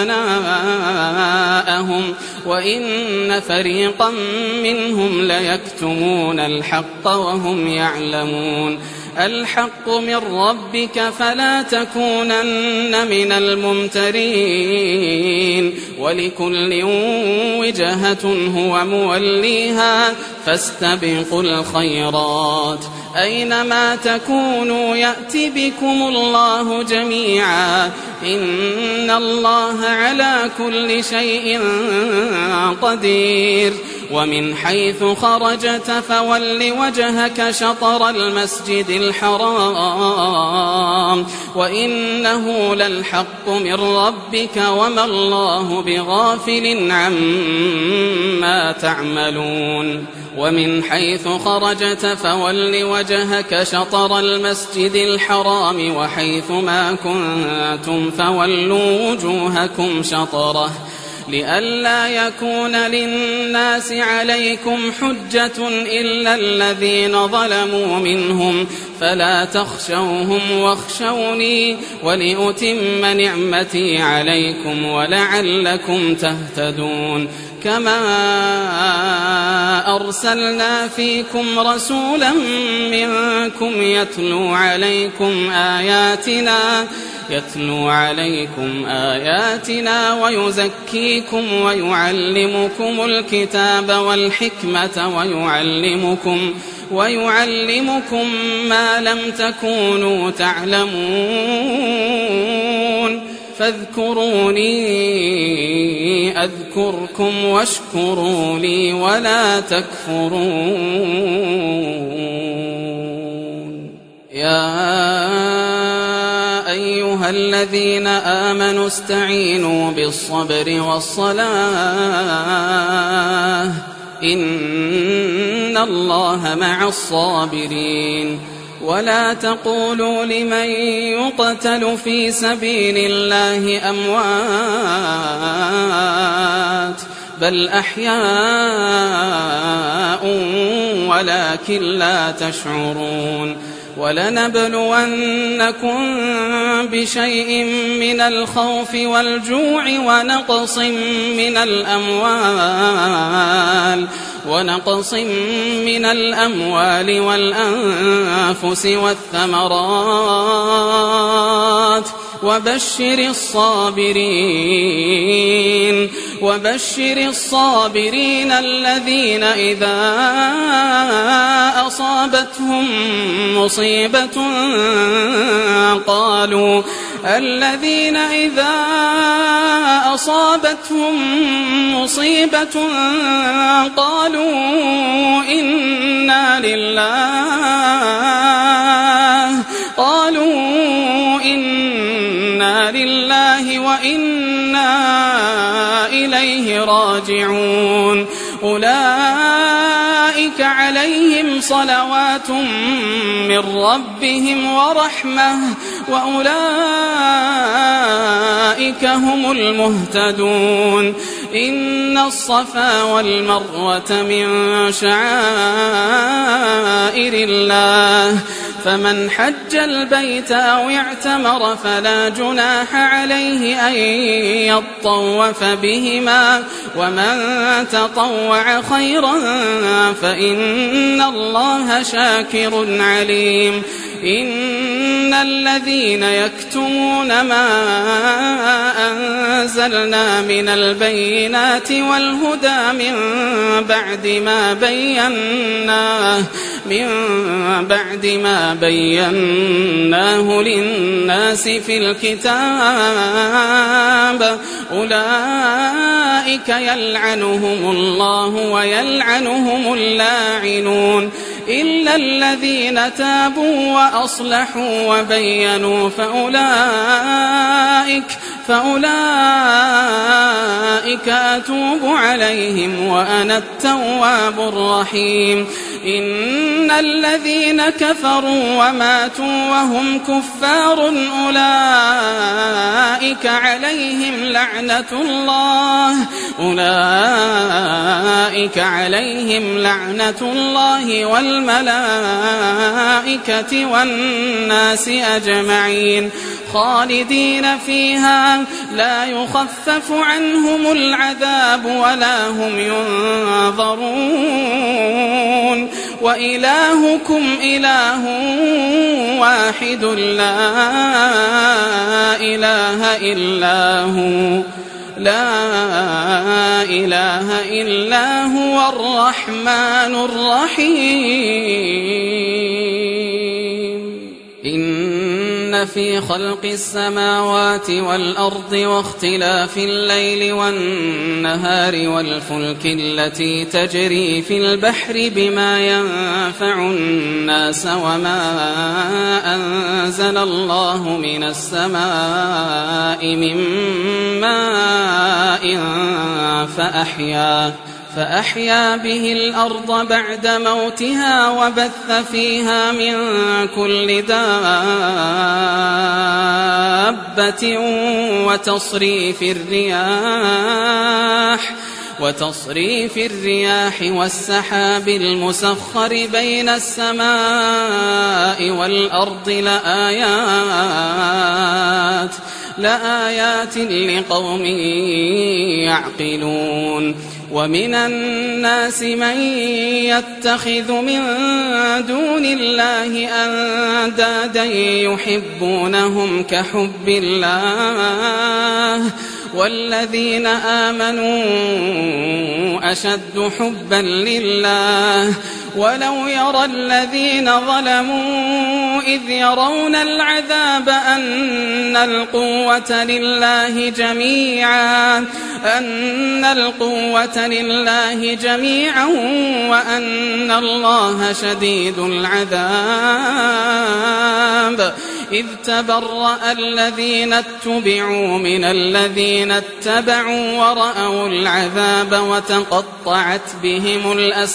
أبناءهم وإن فريقا منهم ليكتمون الحق وهم يعلمون الحق من ربك فلا تكونن من الممترين ولكل وجهة هو موليها فاستبقوا الخيرات أينما تكونوا يأتي بكم الله جميعا إن الله على كل شيء قدير ومن حيث خرجت فول وجهك شطر المسجد الحرام وإنه للحق من ربك وما الله بغافل عما تعملون ومن حيث خرجت فول وجهك شطر المسجد الحرام وحيث ما كنتم فولوا وجوهكم شطره لئلا يكون للناس عليكم حجة إلا الذين ظلموا منهم فلا تخشوهم واخشوني ولأتم نعمتي عليكم ولعلكم تهتدون كما أرسلنا فيكم رسولا منكم يتلو عليكم آياتنا ويزكيكم ويعلمكم الكتاب والحكمة ويعلمكم ما لم تكونوا تعلمون فاذكروني أذكركم واشكروا لي ولا تكفرون يا أيها الذين آمنوا استعينوا بالصبر والصلاة إن الله مع الصابرين ولا تقولوا لمن يقتل في سبيل الله أموات بل أحياء ولكن لا تشعرون ولنبلونكم بشيء من الخوف والجوع ونقص من الأموال والأنفس والثمرات وبشر الصابرين الذين إذا أصابتهم مصيبة قالوا إنا لله وإنا إليه راجعون أولئك عليهم صلوات من ربهم ورحمة وأولئك هم المهتدون إن الصفا والمروة من شعائر الله فمن حج البيت أو اعتمر فلا جناح عليه أن يطوف بهما ومن تطوع خيرا فإن الله شاكر عليم إن الذين يكتمون ما أنزلنا من البينات والهدى من بعد ما بيناه للناس في الكتاب أولئك يلعنهم الله ويلعنهم اللاعنون إلا الذين تابوا وأصلحوا وبينوا فأولئك أتوب عليهم وأنا التواب الرحيم إن الذين كفروا وماتوا وهم كفار أولئك عليهم لعنة الله والملائكة والناس أجمعين خالدين فيها لا يخفف عنهم العذاب ولا هم ينظرون وإلهكم إله واحد لا إله إلا هو الرحمن الرحيم إن إن في خلق السماوات والأرض واختلاف الليل والنهار والفلك التي تجري في البحر بما ينفع الناس وما أنزل الله من السماء من ماء فأحيا به الأرض بعد موتها وبث فيها من كل دابة وتصريف الرياح والسحاب المسخر بين السماء والأرض لآيات لقوم يعقلون. ومن الناس من يتخذ من دون الله أندادا يحبونهم كحب الله والذين آمنوا أشد حبا لله ولو يرى الذين ظلموا إذ يرون العذاب أن القوة لله جميعا وأن الله شديد العذاب إذ تبرأ الذين اتبعوا من الذين اتبعوا ورأوا العذاب وتقطعت بهم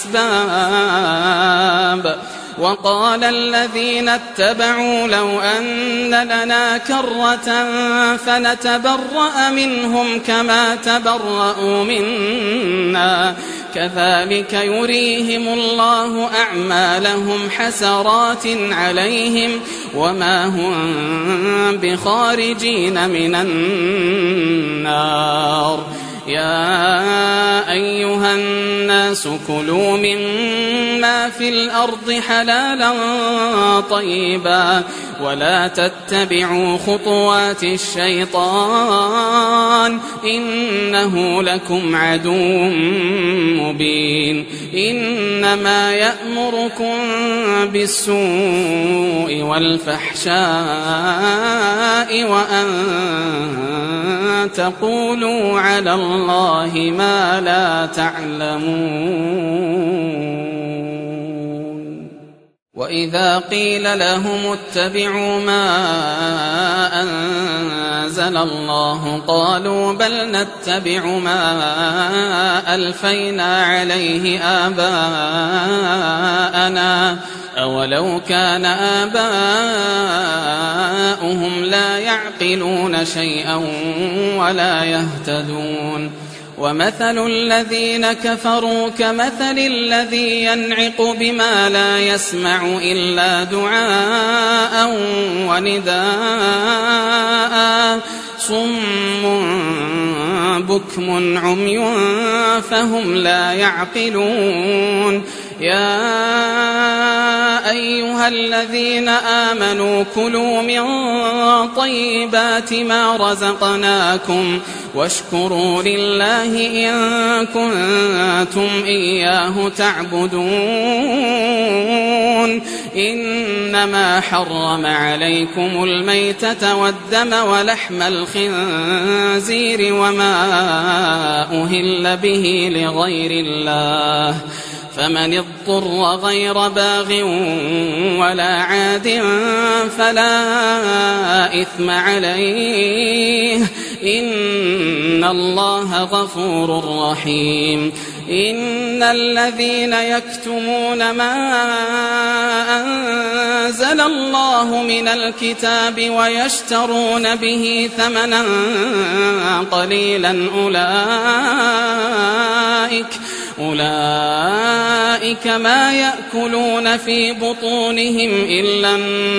الأسباب. وقال الذين اتبعوا لو أن لنا كرة فنتبرأ منهم كما تبرأوا منا كذلك يريهم الله أعمالهم حسرات عليهم وما هم بخارجين من النار. يا أيها الناس كلوا مما في الأرض حلالا طيبا ولا تتبعوا خطوات الشيطان إنه لكم عدو مبين. إنما يأمركم بالسوء والفحشاء وأن تقولوا على الله ما لا تعلمون. وإذا قيل لهم اتبعوا ما أنزل الله قالوا بل نتبع ما ألفينا عليه آباءنا أولو كان آباؤهم لا يعقلون شيئا ولا يهتدون. ومثل الذين كفروا كمثل الذي ينعق بما لا يسمع إلا دعاء ونداء صم بكم عمي فهم لا يعقلون. يا أيها الذين آمنوا كلوا من طيبات ما رزقناكم واشكروا لله إن كنتم إياه تعبدون. إنما حرم عليكم الميتة والدم ولحم الخنزير وما أهل به لغير الله فمن اضطر غير باغ ولا عاد فلا إثم عليه إن الله غفور رحيم. إن الذين يكتمون ما أنزل الله من الكتاب ويشترون به ثمنا قليلا أولئك ما يأكلون في بطونهم إلا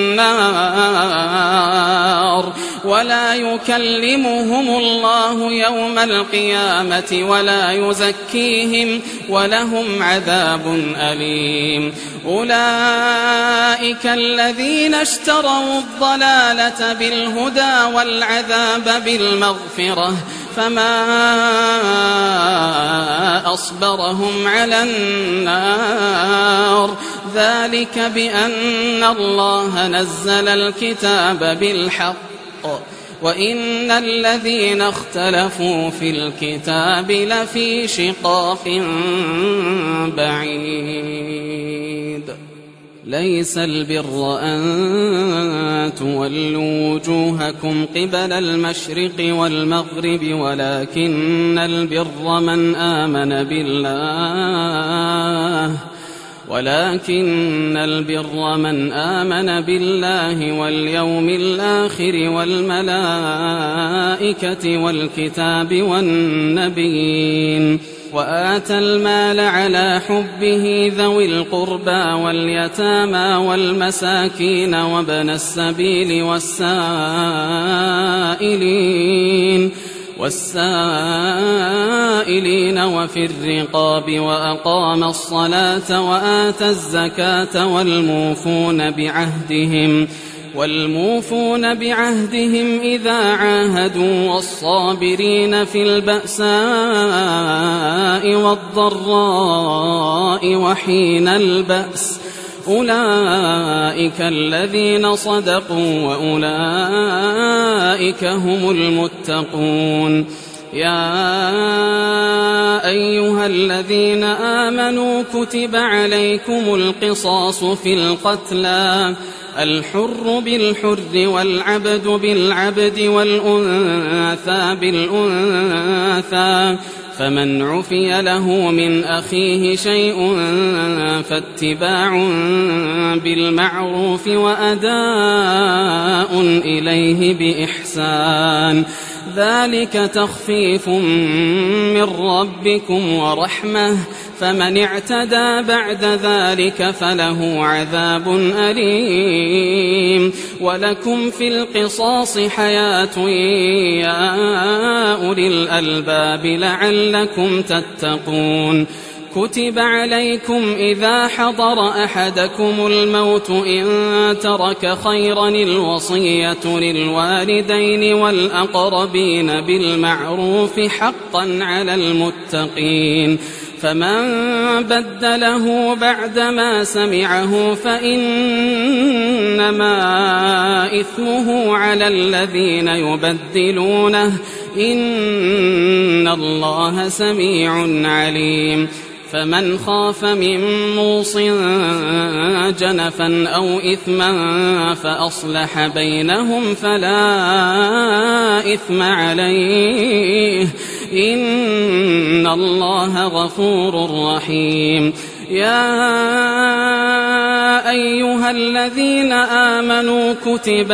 النار ولا يكلمهم الله يوم القيامة ولا يزكيهم ولهم عذاب أليم. أولئك الذين اشتروا الضلالة بالهدى والعذاب بالمغفرة فما أصبرهم على النار ذلك بأن الله نزل الكتاب بالحق وإن الذين اختلفوا في الكتاب لفي شقاق بعيد ليس البر أن تولوا وجوهكم قبل المشرق والمغرب ولكن البر من آمن بالله واليوم الآخر والملائكة والكتاب والنبيين وآتى المال على حبه ذوي القربى واليتامى والمساكين وابن السبيل والسائلين وفي الرقاب وأقام الصلاة وآتى الزكاة والموفون بعهدهم إذا عاهدوا والصابرين في البأساء والضراء وحين البأس أولئك الذين صدقوا وأولئك هم المتقون يا أيها الذين آمنوا كتب عليكم القصاص في القتلى الحر بالحر والعبد بالعبد والأنثى بالأنثى فمن عفي له من أخيه شيء فاتباع بالمعروف وأداء إليه بإحسان ذلك تخفيف من ربكم ورحمة فمن اعتدى بعد ذلك فله عذاب أليم ولكم في القصاص حياة يا أولي الألباب لعلكم تتقون كتب عليكم إذا حضر أحدكم الموت إن ترك خيرا الوصية للوالدين والأقربين بالمعروف حقا على المتقين فمن بدله بعدما سمعه فإنما إثمه على الذين يبدلونه إن الله سميع عليم فمن خاف من موص جنفا أو إثما فأصلح بينهم فلا إثم عليه إن الله غفور رحيم يا أيها الذين آمنوا كتب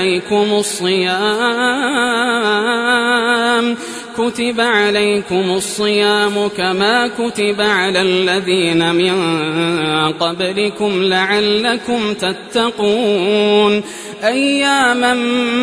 عليكم الصيام كما كتب على الذين من قبلكم لعلكم تتقون أياما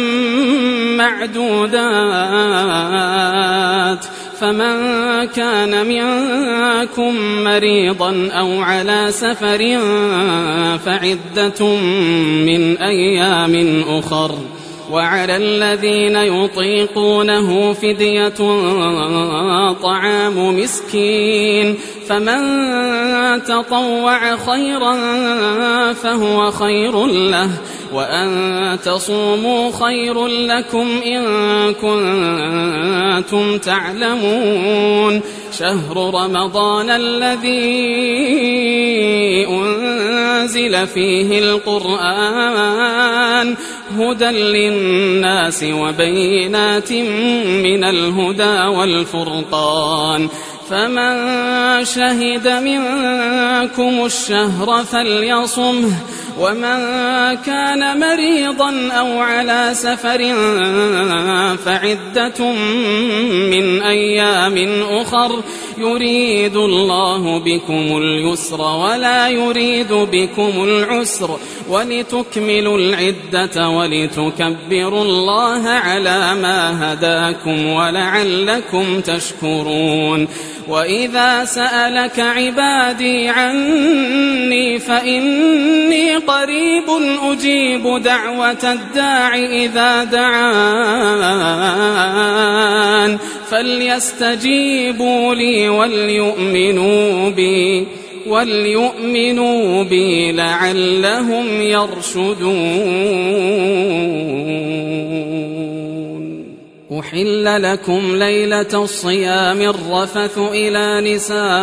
معدودات فمن كان منكم مريضا أو على سفر فعدة من أيام أخر وعلى الذين يطيقونه فدية طعام مسكين فمن تطوع خيرا فهو خير له وأن تصوموا خير لكم إن كنتم تعلمون شهر رمضان الذي أنزل فيه القرآن هدى للناس وبينات من الهدى والفرقان فمن شهد منكم الشهر فليصمه ومن كان مريضا أو على سفر فعدة من أيام أخر يريد الله بكم اليسر ولا يريد بكم العسر ولتكملوا العدة ولتكبروا الله على ما هداكم ولعلكم تشكرون وإذا سألك عبادي عني فإني قريب أجيب دعوة الداع إذا دعان فليستجيبوا لي وليؤمنوا بي وليؤمنوا بي لعلهم يرشدون. أحل لكم ليلة الصيام الرفث إلى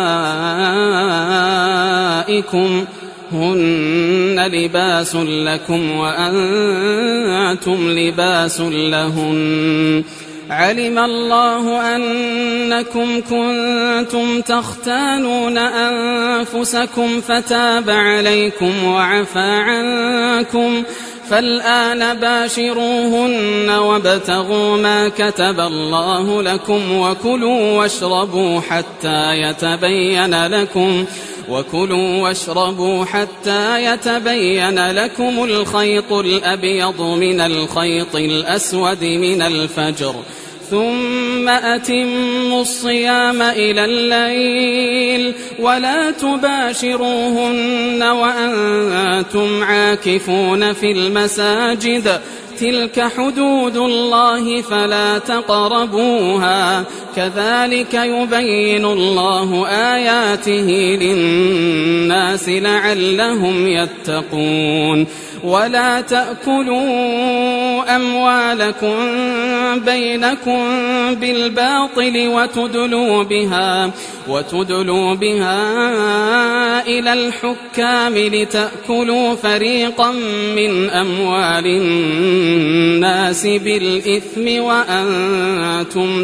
نسائكم هن لباس لكم وأنتم لباس لهن علم الله أنكم كنتم تختانون أنفسكم فتاب عليكم وعفى عنكم فالآن باشروهن وابتغوا ما كتب الله لكم وكلوا واشربوا حتى يتبين لكم الخيط الأبيض من الخيط الأسود من الفجر ثم أتموا الصيام إلى الليل ولا تباشروهن وأنتم عاكفون في المساجد تلك حدود الله فلا تقربوها كذلك يبين الله آياته للناس لعلهم يتقون. ولا تأكلوا أموالكم بينكم بالباطل وتدلوا بها إلى الحكام لتأكلوا فريقا من أموال الناس بالإثم وأنتم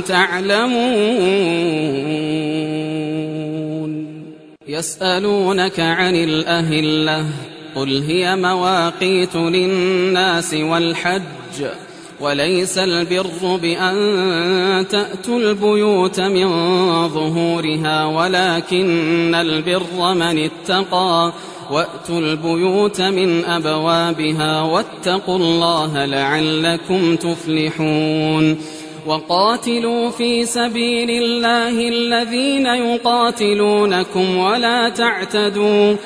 تعلمون. يسألونك عن الأهلة قل هي مواقيت للناس والحج وليس البر بأن تأتوا البيوت من ظهورها ولكن البر من اتقى وأتوا البيوت من أبوابها واتقوا الله لعلكم تفلحون. وقاتلوا في سبيل الله الذين يقاتلونكم ولا تعتدوا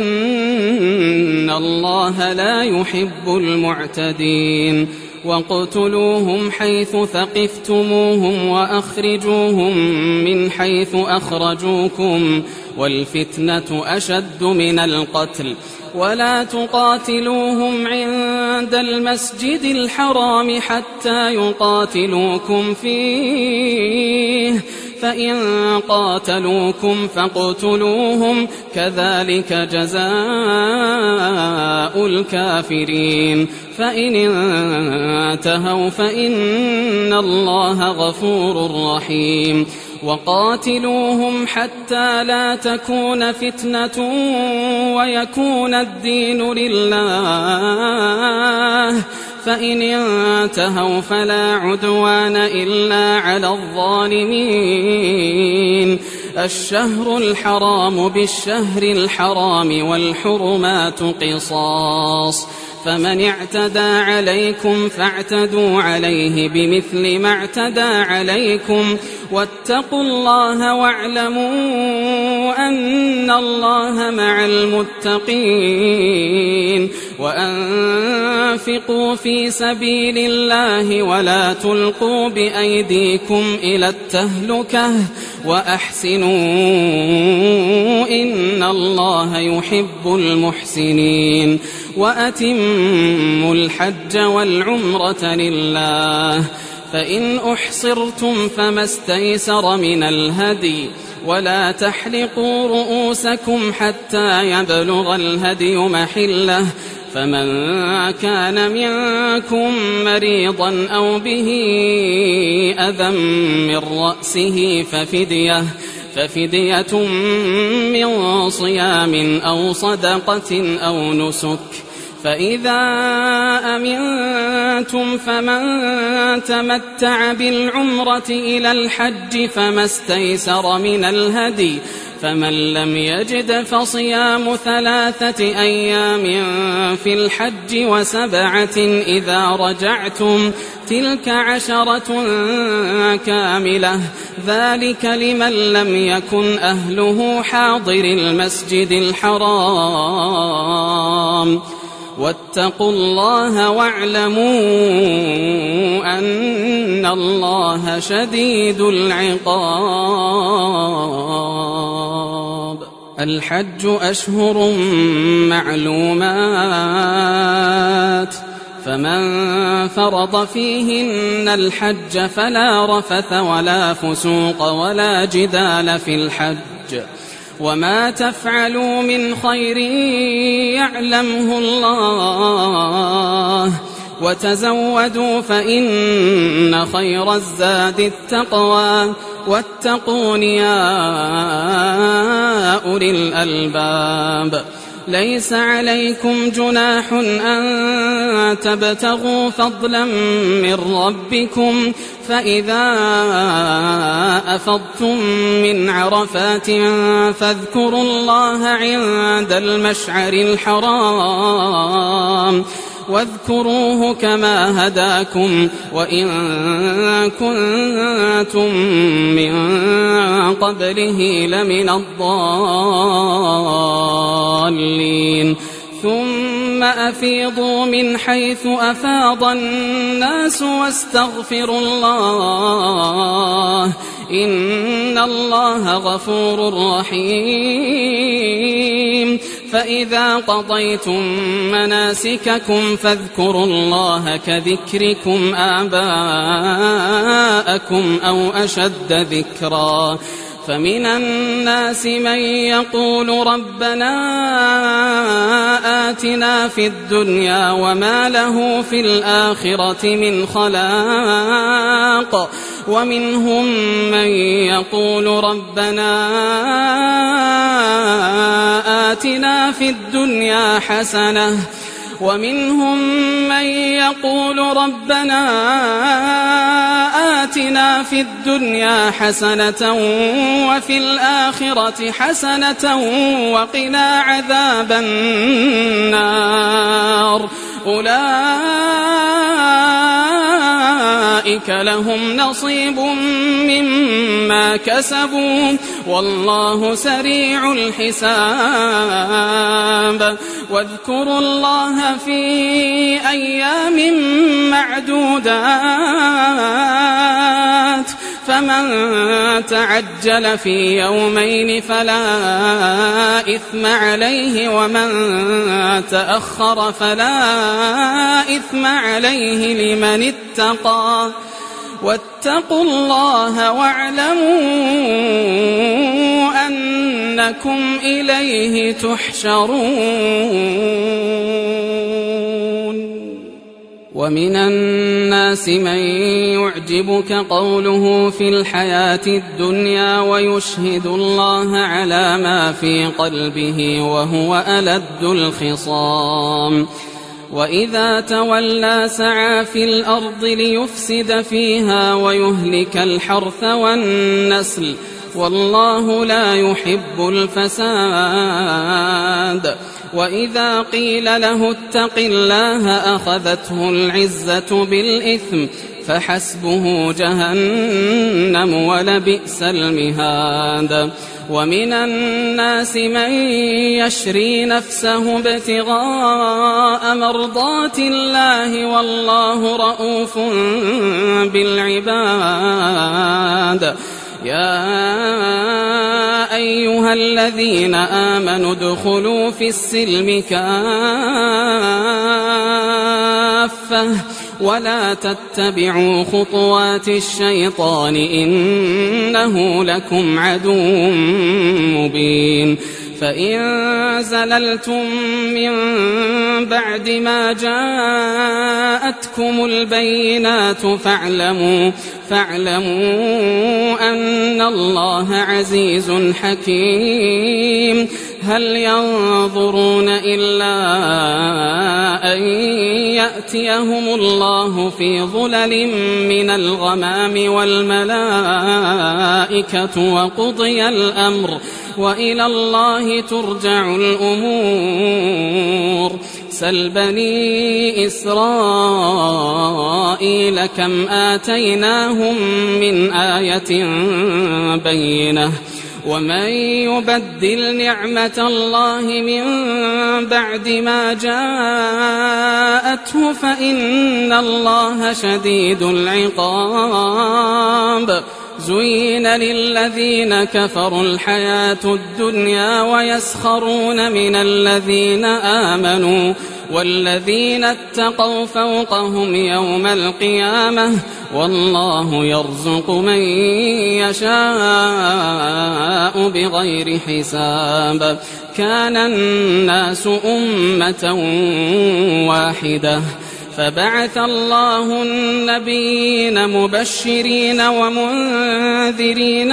إن الله لا يحب المعتدين. واقتلوهم حيث ثقفتموهم وأخرجوهم من حيث أخرجوكم والفتنة أشد من القتل ولا تقاتلوهم عند المسجد الحرام حتى يقاتلوكم فيه فإن قاتلوكم فاقتلوهم كذلك جزاء الكافرين فإن انتهوا فإن الله غفور رحيم. وقاتلوهم حتى لا تكون فتنة ويكون الدين لله فإن انتهوا فلا عدوان إلا على الظالمين. الشهر الحرام بالشهر الحرام والحرمات قصاص فمن اعتدى عليكم فاعتدوا عليه بمثل ما اعتدى عليكم واتقوا الله واعلموا أن الله مع المتقين. وأنفقوا في سبيل الله ولا تلقوا بأيديكم إلى التهلكة وأحسنوا إن الله يحب المحسنين. وأتموا الحج والعمرة لله فإن أحصرتم فما استيسر من الهدي ولا تحلقوا رؤوسكم حتى يبلغ الهدي محله فمن كان منكم مريضا أو به أذى من رأسه ففدية من صيام أو صدقة أو نسك. فإذا أمنتم فمن تمتع بالعمرة إلى الحج فما استيسر من الهدي فمن لم يجد فصيام 3 أيام في الحج و7 إذا رجعتم تلك 10 كاملة ذلك لمن لم يكن أهله حاضر المسجد الحرام. واتقوا الله واعلموا أن الله شديد العقاب. الحج أشهر معلومات فمن فرض فيهن الحج فلا رفث ولا فسوق ولا جدال في الحج وما تفعلوا من خير يعلمه الله وتزودوا فإن خير الزاد التقوى واتقون يا أولي الألباب ليس عليكم جناح أن تبتغوا فضلا من ربكم فإذا أفضتم من عرفات فاذكروا الله عند المشعر الحرام واذكروه كما هداكم وإن كنتم من قبله لمن الضالين ثم أفيضوا من حيث أفاض الناس واستغفروا الله إن الله غفور رحيم فإذا قضيتم مناسككم فاذكروا الله كذكركم آباءكم أو أشد ذكرا فمن الناس من يقول ربنا آتنا في الدنيا وما له في الآخرة من خلاق ومنهم من يقول ربنا آتنا في الدنيا حسنة ومنهم من يقول ربنا آتنا في الدنيا حسنة وفي الآخرة حسنة وقنا عذاب النار أولئك لهم نصيب مما كسبوا والله سريع الحساب واذكروا الله في أيام معدودات فمن تعجل في يومين فلا إثم عليه ومن تأخر فلا إثم عليه لمن اتقى واتقوا الله واعلموا أنكم إليه تحشرون ومن الناس من يعجبك قوله في الحياة الدنيا ويشهد الله على ما في قلبه وهو ألد الخصام وإذا تولى سعى في الأرض ليفسد فيها ويهلك الحرث والنسل والله لا يحب الفساد وإذا قيل له اتق الله أخذته العزة بالإثم فحسبه جهنم ولبئس المهاد ومن الناس من يشري نفسه ابتغاء مرضات الله والله رؤوف بالعباد يا أيها الذين آمنوا ادخلوا في السلم كافة ولا تتبعوا خطوات الشيطان إنه لكم عدو مبين فإن زللتم من بعد ما جاءتكم البينات فاعلموا أن الله عزيز حكيم هل ينظرون إلا أن يأتيهم الله في ظلل من الغمام والملائكة وقضي الأمر وإلى الله ترجع الأمور سل بني إسرائيل كم آتيناهم من آية بينة ومن يبدل نعمة الله من بعد ما جاءته فإن الله شديد العقاب زين للذين كفروا الحياة الدنيا ويسخرون من الذين آمنوا والذين اتقوا فوقهم يوم القيامة والله يرزق من يشاء بغير حساب. كان الناس أمة واحدة فبعث الله النبيين مبشرين ومنذرين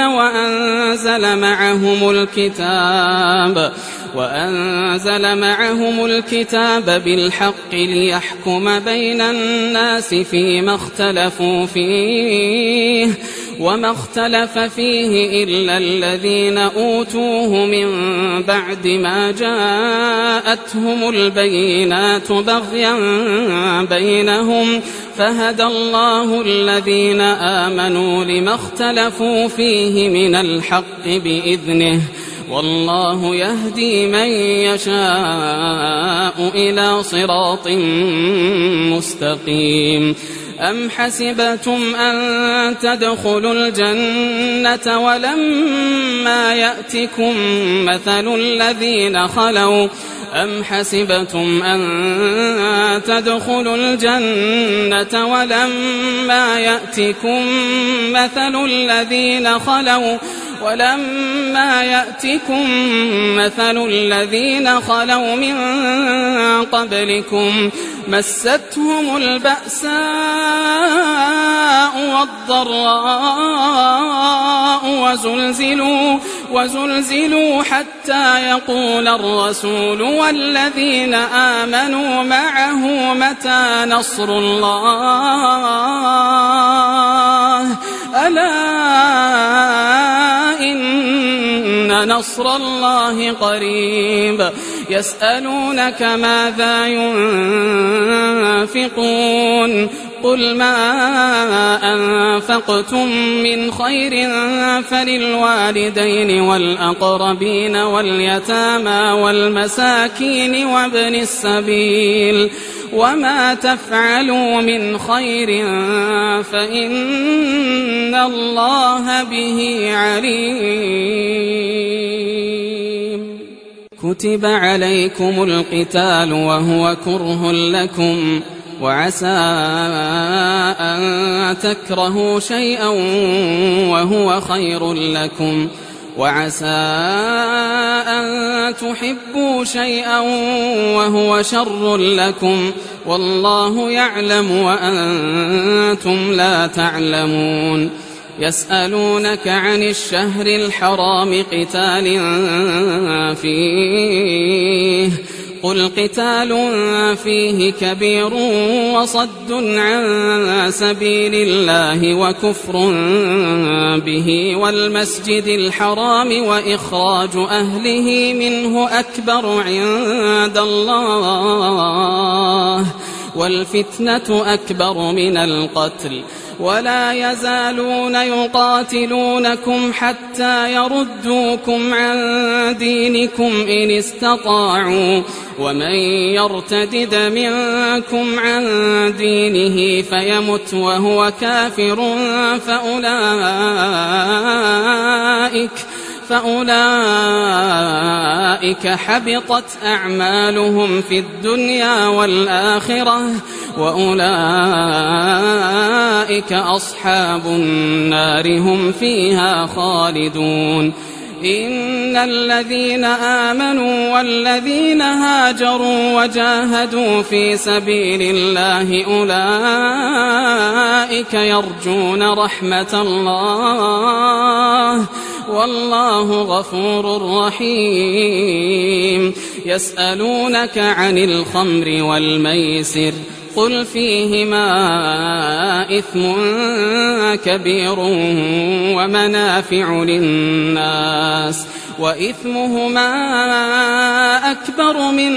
وأنزل معهم الكتاب بالحق ليحكم بين الناس فيما اختلفوا فيه وما اختلف فيه إلا الذين أوتوه من بعد ما جاءتهم البينات بغيا بينهم فهدى الله الذين آمنوا لما اختلفوا فيه من الحق بإذنه والله يهدي من يشاء إلى صراط مستقيم. أم حسبتم أن تدخلوا الجنة ولما يأتكم مثل الذين خلوا من قبلكم مستهم البأساء والضراء وزلزلوا حتى يقول الرسول والذين آمنوا معه متى نصر الله ألا إن نصر الله قريب. يسألونك ماذا ينفقون قل ما أنفقتم من خير فللوالدين والأقربين واليتامى والمساكين وابن السبيل وما تفعلوا من خير فإن الله به عليم. كتب عليكم القتال وهو كره لكم وعسى أن تكرهوا شيئا وهو خير لكم وعسى أن تحبوا شيئا وهو شر لكم والله يعلم وأنتم لا تعلمون. يسألونك عن الشهر الحرام قتال فيه قل قتال فيه كبير وصد عن سبيل الله وكفر به والمسجد الحرام وإخراج أهله منه أكبر عند الله والفتنة أكبر من القتل ولا يزالون يقاتلونكم حتى يردوكم عن دينكم إن استطاعوا ومن يرتدد منكم عن دينه فيمت وهو كافر فأولئك حبطت أعمالهم في الدنيا والآخرة وأولئك أصحاب النار هم فيها خالدون. إن الذين آمنوا والذين هاجروا وجاهدوا في سبيل الله أولئك يرجون رحمة الله والله غفور رحيم. يسألونك عن الخمر والميسر قل فيهما إثم كبير ومنافع للناس وإثمهما أكبر من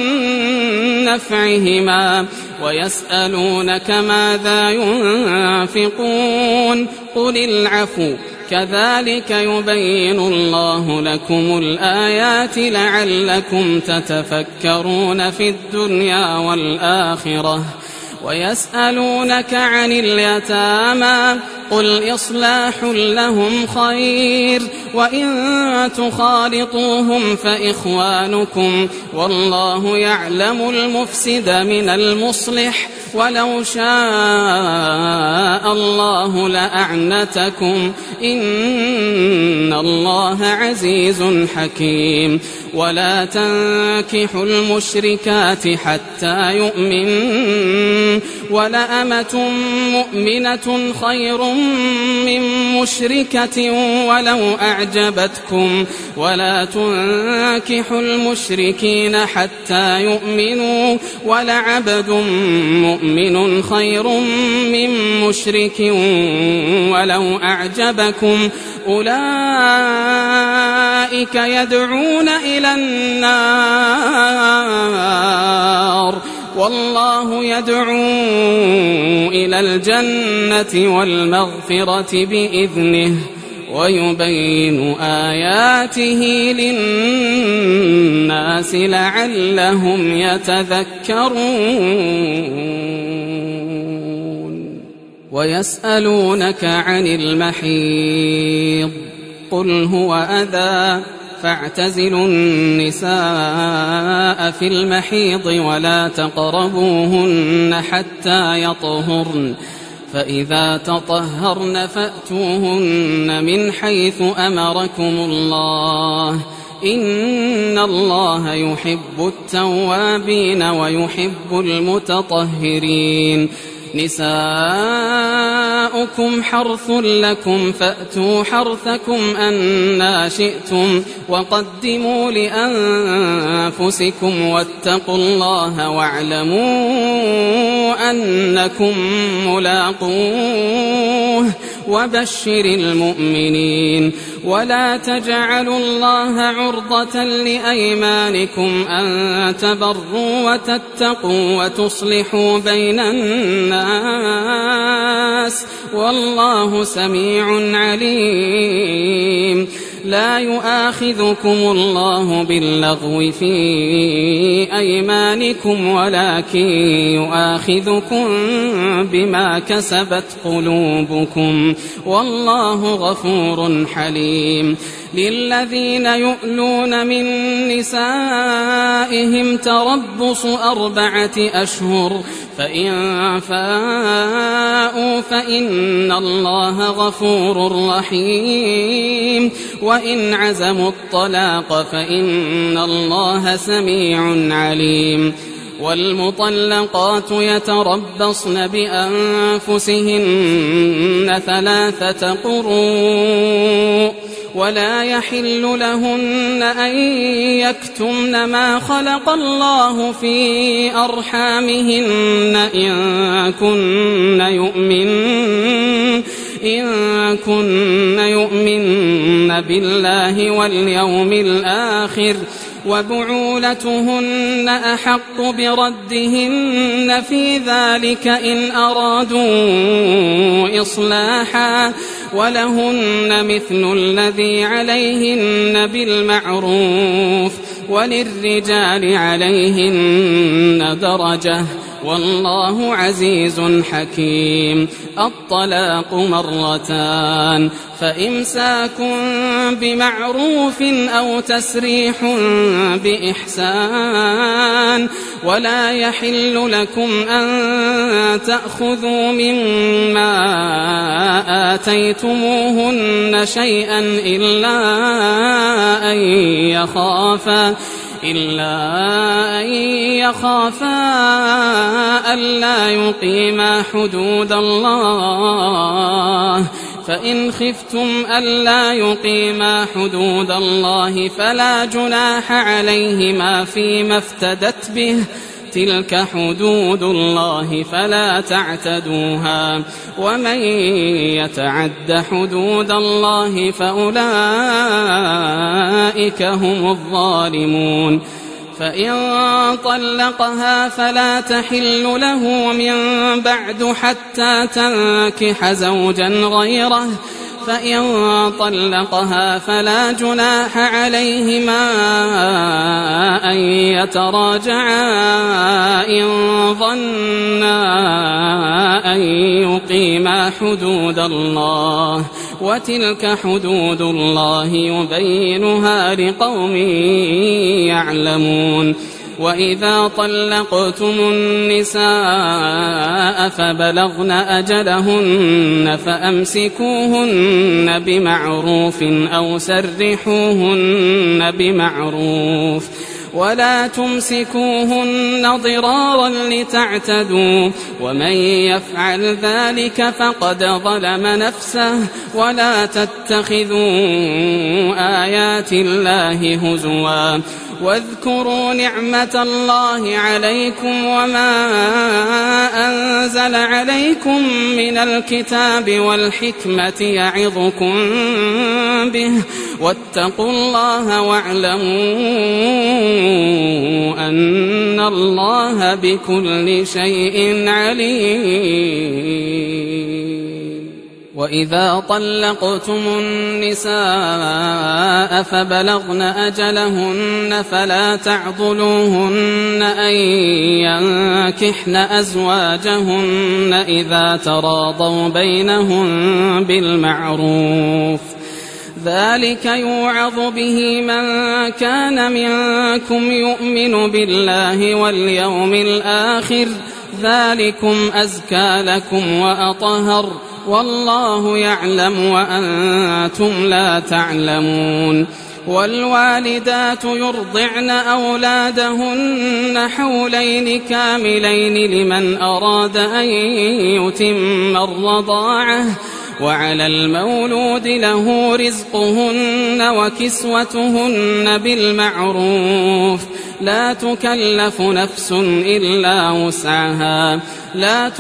نفعهما ويسألونك ماذا ينفقون قل العفو كذلك يبين الله لكم الآيات لعلكم تتفكرون في الدنيا والآخرة ويسألونك عن اليتامى قل إصلاح لهم خير وإن تخالطوهم فإخوانكم والله يعلم المفسد من المصلح ولو شاء الله لأعنتكم إن الله عزيز حكيم ولا تنكحوا المشركات حتى يؤمنوا ولأمة مؤمنة خير من مشركة ولو أعجبتكم ولا تنكحوا المشركين حتى يؤمنوا ولعبد مؤمن خير من مشرك ولو أعجبكم أولئك يدعون إلى النار والله يدعو إلى الجنة والمغفرة بإذنه ويبين آياته للناس لعلهم يتذكرون ويسألونك عن المحيض قل هو أذى فاعتزلوا النساء في المحيض ولا تقربوهن حتى يطهرن فإذا تطهرن فأتوهن من حيث أمركم الله إن الله يحب التوابين ويحب المتطهرين نساؤكم حرث لكم فأتوا حرثكم أنى شئتم وقدموا لأنفسكم واتقوا الله واعلموا أنكم ملاقوه وبشر المؤمنين ولا تجعلوا الله عرضة لأيمانكم أن تبروا وتتقوا وتصلحوا بين الناس والله سميع عليم لا يؤاخذكم الله باللغو في أيمانكم ولكن يؤاخذكم بما كسبت قلوبكم والله غفور حليم للذين يؤلون من نسائهم تربص 4 أشهر فإن فاءوا فإن الله غفور رحيم وإن عزموا الطلاق فإن الله سميع عليم والمطلقات يتربصن بأنفسهن 3 قروء ولا يحل لهن أن يكتمن ما خلق الله في أرحامهن إن كن يؤمن بالله واليوم الآخر وبعولتهن أحق بردهن في ذلك إن أرادوا إصلاحا ولهن مثل الذي عليهن بالمعروف وللرجال عليهن درجة والله عزيز حكيم الطلاق 2 فإمساك بمعروف أو تسريح بإحسان ولا يحل لكم أن تأخذوا مما آتيتموهن شيئا إلا أن يخافا ألا يقيما حدود الله فإن خفتم ألا يقيما حدود الله فلا جناح عليهما فيما افتدت به تلك حدود الله فلا تعتدوها ومن يتعد حدود الله فأولئك هم الظالمون فإن طلقها فلا تحل له من بعد حتى تنكح زوجا غيره فإن طلقها فلا جناح عليهما أن يتراجعا إن ظنا أن يقيما حدود الله، وتلك حدود الله يبينها لقوم يعلمون. وإذا طلقتم النساء فبلغن أجلهن فأمسكوهن بمعروف أو سرحوهن بمعروف، ولا تمسكوهن ضرارا لتعتدوا، ومن يفعل ذلك فقد ظلم نفسه. ولا تتخذوا آيات الله هزوا، واذكروا نعمة الله عليكم وما أنزل عليكم من الكتاب والحكمة يعظكم به، واتقوا الله واعلموا أن الله بكل شيء عليم. وإذا طلقتم النساء فبلغن أجلهن فلا تعضلوهن أن ينكحن أزواجهن إذا تراضوا بينهم بالمعروف، ذلك يوعظ به من كان منكم يؤمن بالله واليوم الآخر، ذلكم أزكى لكم وأطهر، والله يعلم وأنتم لا تعلمون. والوالدات يرضعن أولادهن حولين كاملين لمن أراد أن يتم الرضاعة، وعلى المولود له رزقهن وكسوتهن بالمعروف، لا تكلف نفس إلا وسعها، لا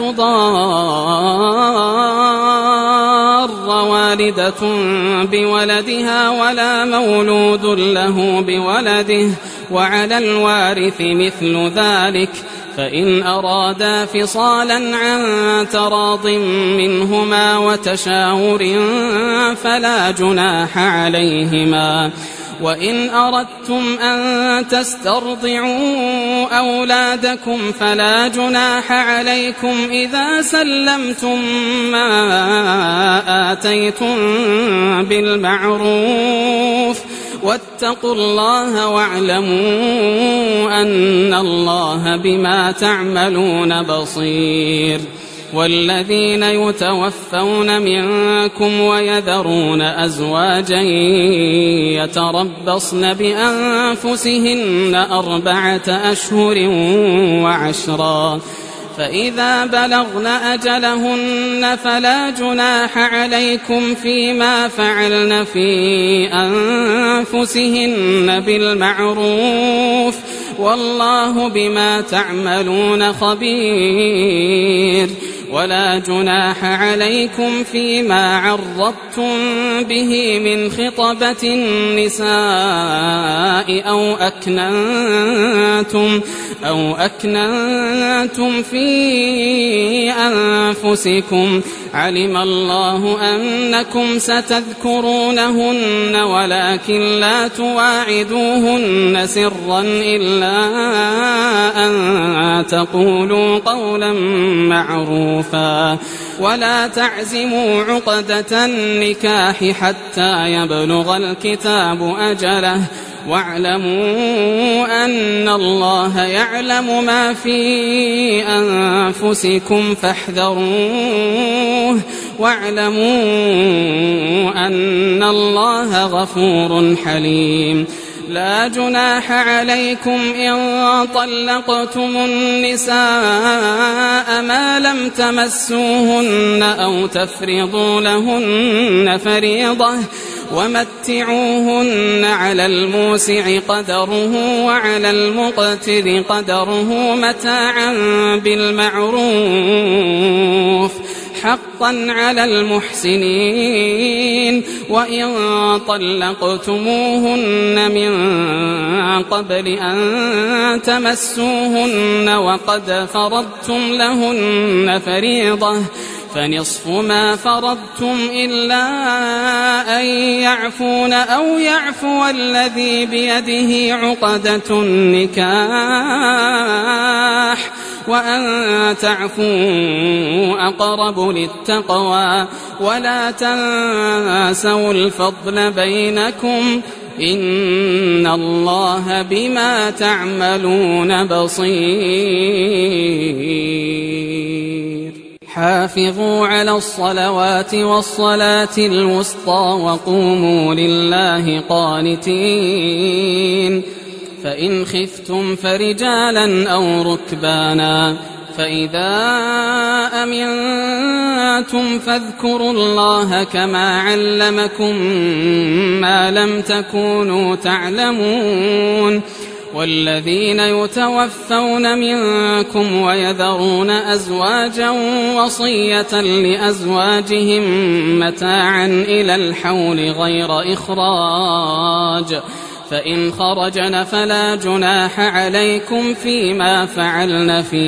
تضار والدة بولدها ولا مولود له بولده، وعلى الوارث مثل ذلك، فإن أرادا فصالا عن تراض منهما وتشاور فلا جناح عليهما. وإن أردتم أن تسترضعوا أولادكم فلا جناح عليكم إذا سلمتم ما آتيتم بالمعروف، واتقوا الله واعلموا أن الله بما تعملون بصير. والذين يتوفون منكم ويذرون أزواجا يتربصن بأنفسهن 4 أشهر و10، فإذا بلغن أجلهن فلا جناح عليكم فيما فعلن في أنفسهن بالمعروف، والله بما تعملون خبير. ولا جناح عليكم فيما عرضتم به من خطبة النساء أو أكننتم في أنفسكم، علم الله أنكم ستذكرونهن ولكن لا تواعدوهن سرا إلا أن تقولوا قولا معروفا، ولا تعزموا عقدة النكاح حتى يبلغ الكتاب أجله، واعلموا أن الله يعلم ما في أنفسكم فاحذروه، واعلموا أن الله غفور حليم. لا جناح عليكم إن طلقتم النساء ما لم تمسوهن أو تفرضوا لهن فريضة، ومتعوهن على الموسع قدره وعلى المقتر قدره متاعا بالمعروف، حقا على المحسنين. وإن طلقتموهن من قبل أن تمسوهن وقد فرضتم لهن فريضة فنصف ما فرضتم إلا أن يعفون أو يعفو الذي بيده عقدة النكاح وأن تعفوا أقرب للتقوى ولا تنسوا الفضل بينكم إن الله بما تعملون بصير حافظوا على الصلوات والصلاة الوسطى وقوموا لله قانتين فإن خفتم فرجالا أو ركبانا فإذا أمنتم فاذكروا الله كما علمكم ما لم تكونوا تعلمون والذين يتوفون منكم ويذرون أزواجا وصية لأزواجهم متاعا إلى الحول غير إخراج فإن خرجن فلا جناح عليكم فيما فعلن في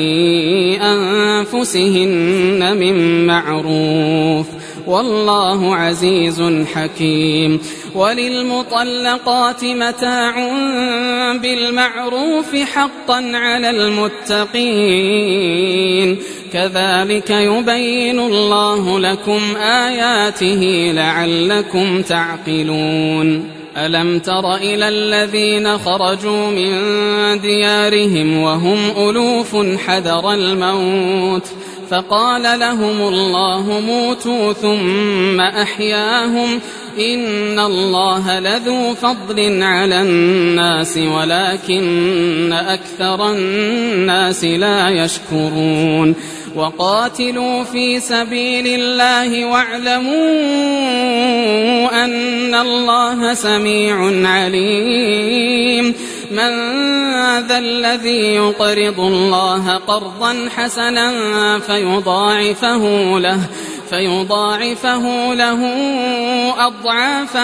أنفسهن من معروف والله عزيز حكيم وللمطلقات متاع بالمعروف حقا على المتقين كذلك يبين الله لكم آياته لعلكم تعقلون ألم تر إلى الذين خرجوا من ديارهم وهم ألوف حذر الموت فقال لهم الله موتوا ثم أحياهم إن الله لذو فضل على الناس ولكن أكثر الناس لا يشكرون وقاتلوا في سبيل الله واعلموا أن الله سميع عليم من ذا الذي يقرض الله قرضا حسنا فيضاعفه له أضعافا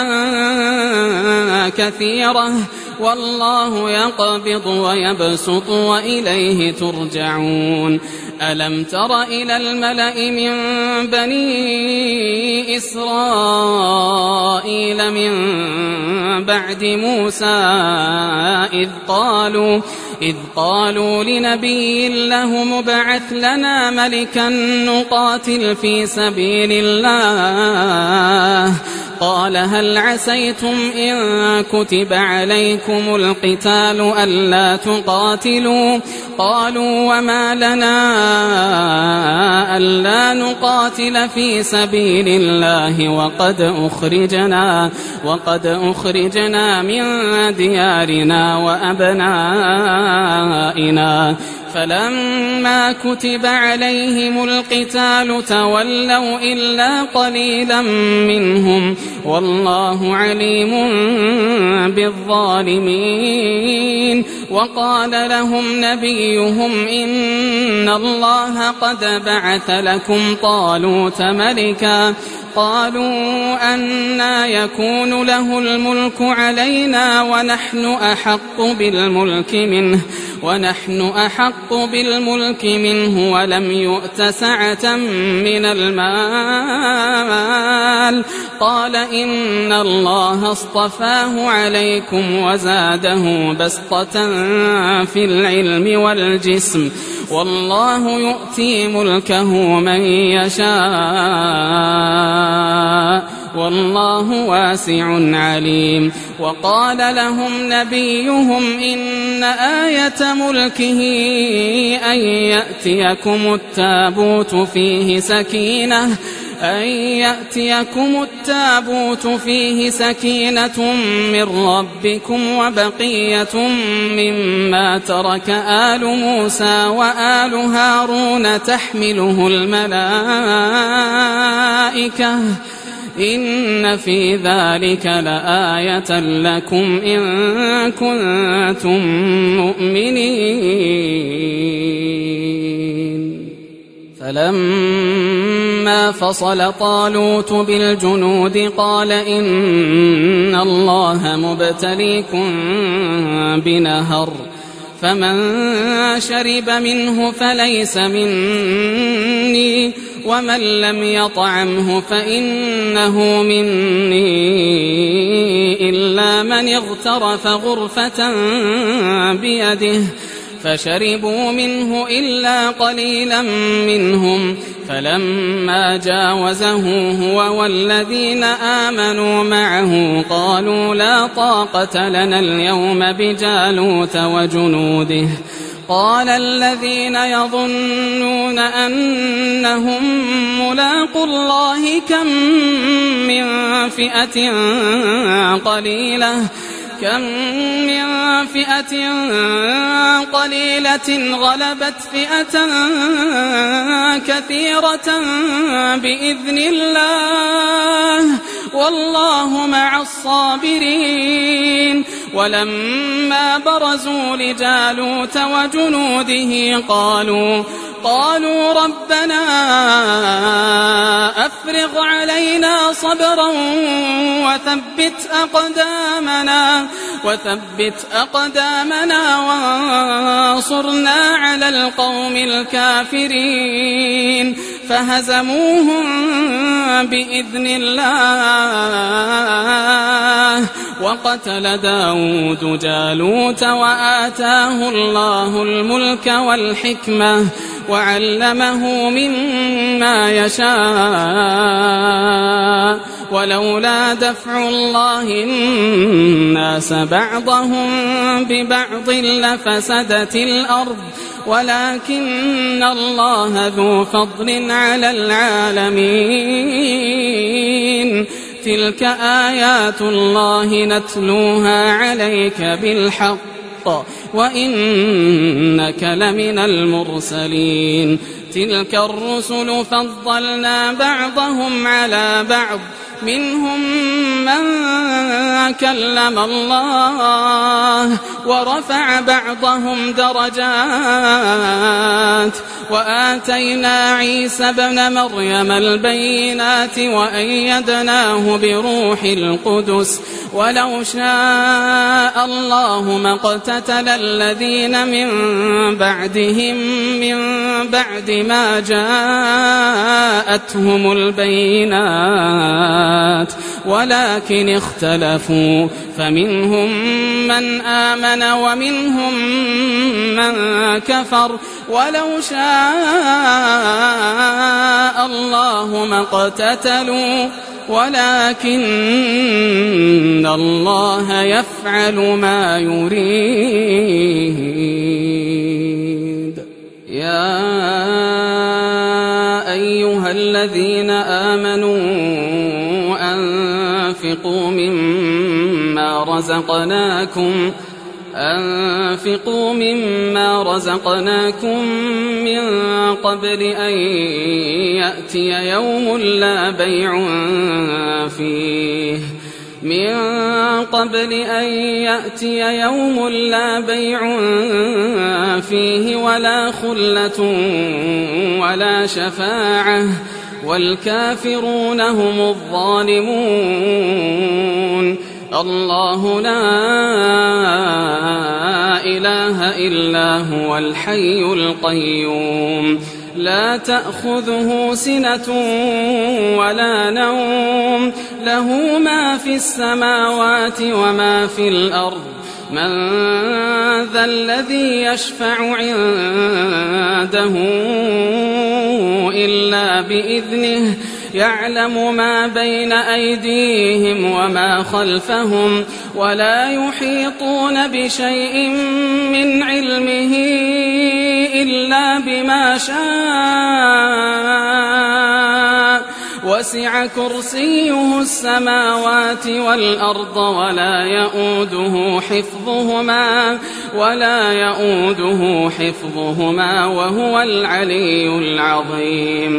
كثيرة والله يقبض ويبسط وإليه ترجعون ألم تر إلى الملأ من بني إسرائيل من بعد موسى إذ قالوا لنبي له مبعث لنا ملكا نقاتل في سبيل الله قال هل عسيتم إن كتب عليكم القتال ألا تقاتلوا قالوا وما لنا ألا نقاتل في سبيل الله وقد أخرجنا من ديارنا وأبنائنا فلما كتب عليهم القتال تولوا إلا قليلا منهم والله عليم بالظالمين وقال لهم نبيهم إن الله قد بعث لكم طالوت ملكا قالوا أنى يكون له الملك علينا ونحن أحق بالملك منه ولم يؤت سعة من المال قال إن الله اصطفاه عليكم وزاده بسطة في العلم والجسم والله يؤتي ملكه من يشاء والله واسع عليم وقال لهم نبيهم إن آية ملكه أن يأتيكم التابوت فيه سكينة من ربكم وبقية مما ترك آل موسى وآل هارون تحمله الملائكة إن في ذلك لآية لكم إن كنتم مؤمنين فلما فصل طالوت بالجنود قال إن الله مبتليكم بنهر فمن شرب منه فليس مني ومن لم يطعمه فإنه مني إلا من اغترف غرفة بيده فشربوا منه إلا قليلا منهم فلما جاوزه هو والذين آمنوا معه قالوا لا طاقة لنا اليوم بجالوت وجنوده قال الذين يظنون أنهم ملاقو الله كم من فئة قليلة غلبت فئة كثيرة بإذن الله والله مع الصابرين ولما برزوا لجالوت وجنوده قالوا ربنا أفرغ علينا صبرا وثبت أقدامنا وانصرنا على القوم الكافرين فهزموهم بإذن الله وقتل داود جالوت وآتاه الله الملك والحكمة وعلمه مما يشاء ولولا دفع الله الناس بعضهم ببعض لفسدت الأرض ولكن الله ذو فضل على العالمين تلك آيات الله نتلوها عليك بالحق وإنك لمن المرسلين تلك الرسل فضلنا بعضهم على بعض منهم من كلم الله ورفع بعضهم درجات وآتينا عيسى ابن مريم البينات وأيدناه بروح القدس ولو شاء الله ما اقتتل الذين من بعدهم من بعد ما جاءتهم البينات ولكن اختلفوا فمنهم من آمن ومنهم من كفر ولو شاء الله ما اقتتلوا ولكن الله يفعل ما يريد يا أيها الذين آمنوا أنفقوا مما رزقناكم من قبل أن يأتي يوم لا بيع فيه ولا خلة ولا شفاعة والكافرون هم الظالمون الله لا إله إلا هو الحي القيوم لا تأخذه سنة ولا نوم له ما في السماوات وما في الأرض من ذا الذي يشفع عنده إلا بإذنه يعلم ما بين أيديهم وما خلفهم ولا يحيطون بشيء من علمه إلا بما شاء وسع كرسيه السماوات والأرض ولا يؤوده حفظهما وهو العلي العظيم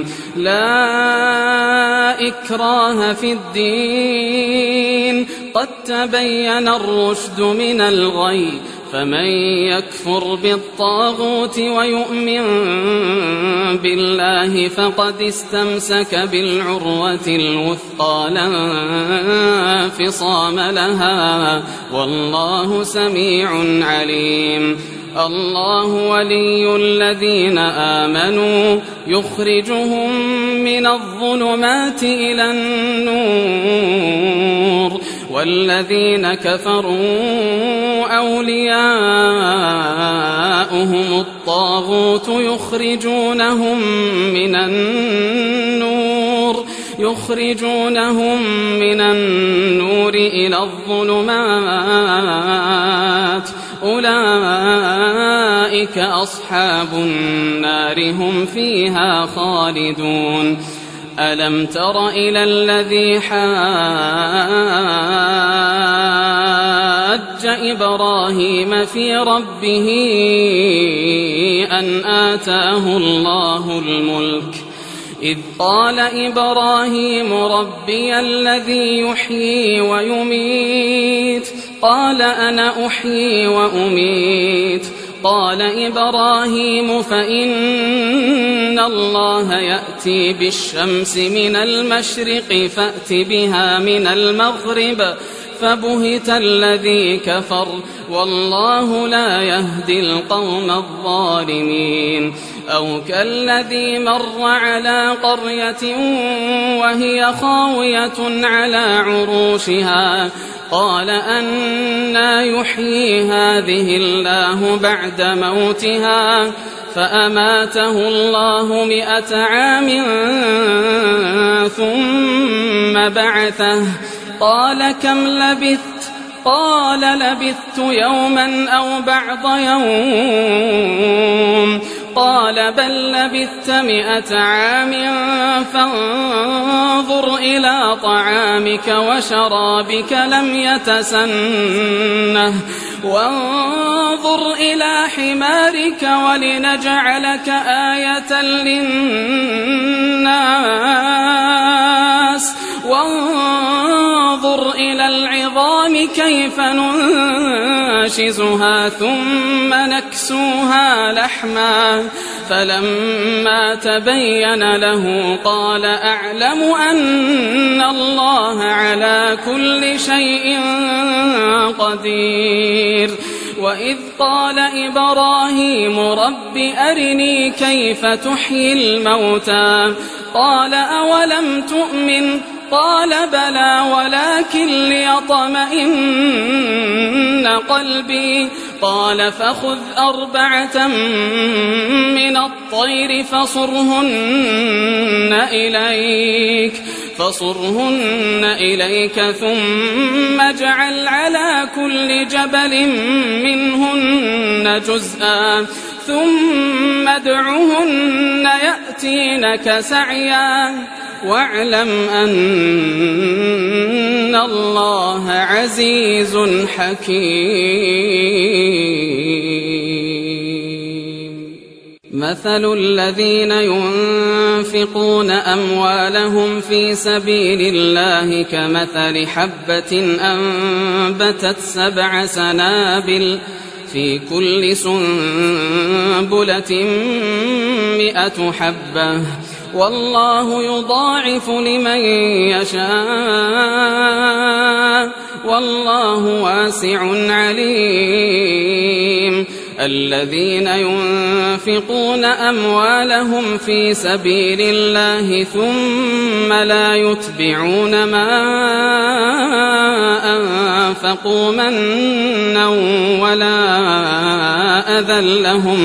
لا إكراه في الدين قد تبين الرشد من الغي فمن يكفر بالطاغوت ويؤمن بالله فقد استمسك بالعروة الوثقى لا انفصام لها والله سميع عليم الله ولي الذين آمنوا يخرجهم من الظلمات إلى النور والذين كفروا أولياؤهم الطاغوت يخرجونهم من النور إلى الظلمات أولئك أصحاب النار هم فيها خالدون ألم تر إلى الذي حاج إبراهيم في ربه أن آتاه الله الملك إذ قال إبراهيم ربي الذي يحيي ويميت قال أنا أحيي وأميت قال إبراهيم فإن الله يأتي بالشمس من المشرق فأت بها من المغرب فبهت الذي كفر والله لا يهدي القوم الظالمين أو كالذي مر على قرية وهي خاوية على عروشها قال أنى يحيي هذه الله بعد موتها فأماته الله 100 عام ثم بعثه قال كم لبثت قال لبثت يوما أو بعض يوم قال بل لبثت 100 عام فانظر إلى طعامك وشرابك لم يتسنه وانظر إلى حمارك ولنجعلك آية للناس وانظر إلى العظام كيف ننشزها ثم نكسوها لحما فلما تبين له قال أعلم أن الله على كل شيء قدير وإذ قال إبراهيم رب أرني كيف تحيي الموتى قال أولم تؤمن قال بلى ولكن ليطمئن قلبي قال فخذ 4 من الطير فصرهن إليك ثم اجعل على كل جبل منهن جزءا ثم ادعهن يأتينك سعيا واعلم أن الله عزيز حكيم مثل الذين ينفقون أموالهم في سبيل الله كمثل حبة أنبتت 7 سنابل في كل سنبلة 100 حبة والله يضاعف لمن يشاء والله واسع عليم الذين ينفقون أموالهم في سبيل الله ثم لا يتبعون ما أنفقوا منا ولا أذى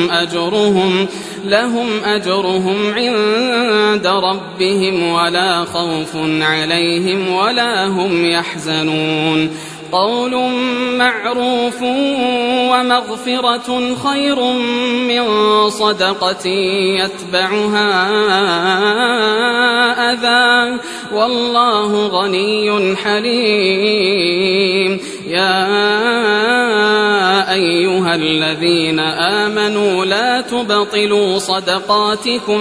لهم أجرهم عند ربهم ولا خوف عليهم ولا هم يحزنون قول معروف ومغفرة خير من صدقة يتبعها أذى والله غني حليم يا أيها الذين آمنوا لا تبطلوا صدقاتكم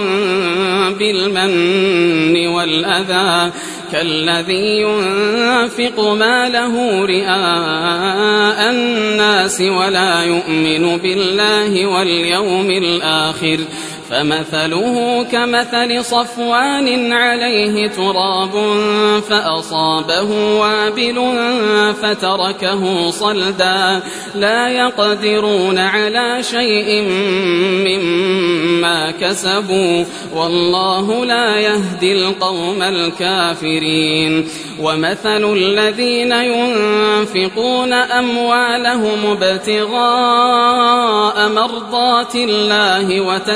بالمن والأذى كالذي ينفق ماله رئاء الناس ولا يؤمن بالله واليوم الآخر فمثله كمثل صفوان عليه تراب فأصابه وابل فتركه صلدا لا يقدرون على شيء مما كسبوا والله لا يهدي القوم الكافرين ومثل الذين ينفقون أموالهم ابتغاء مرضات الله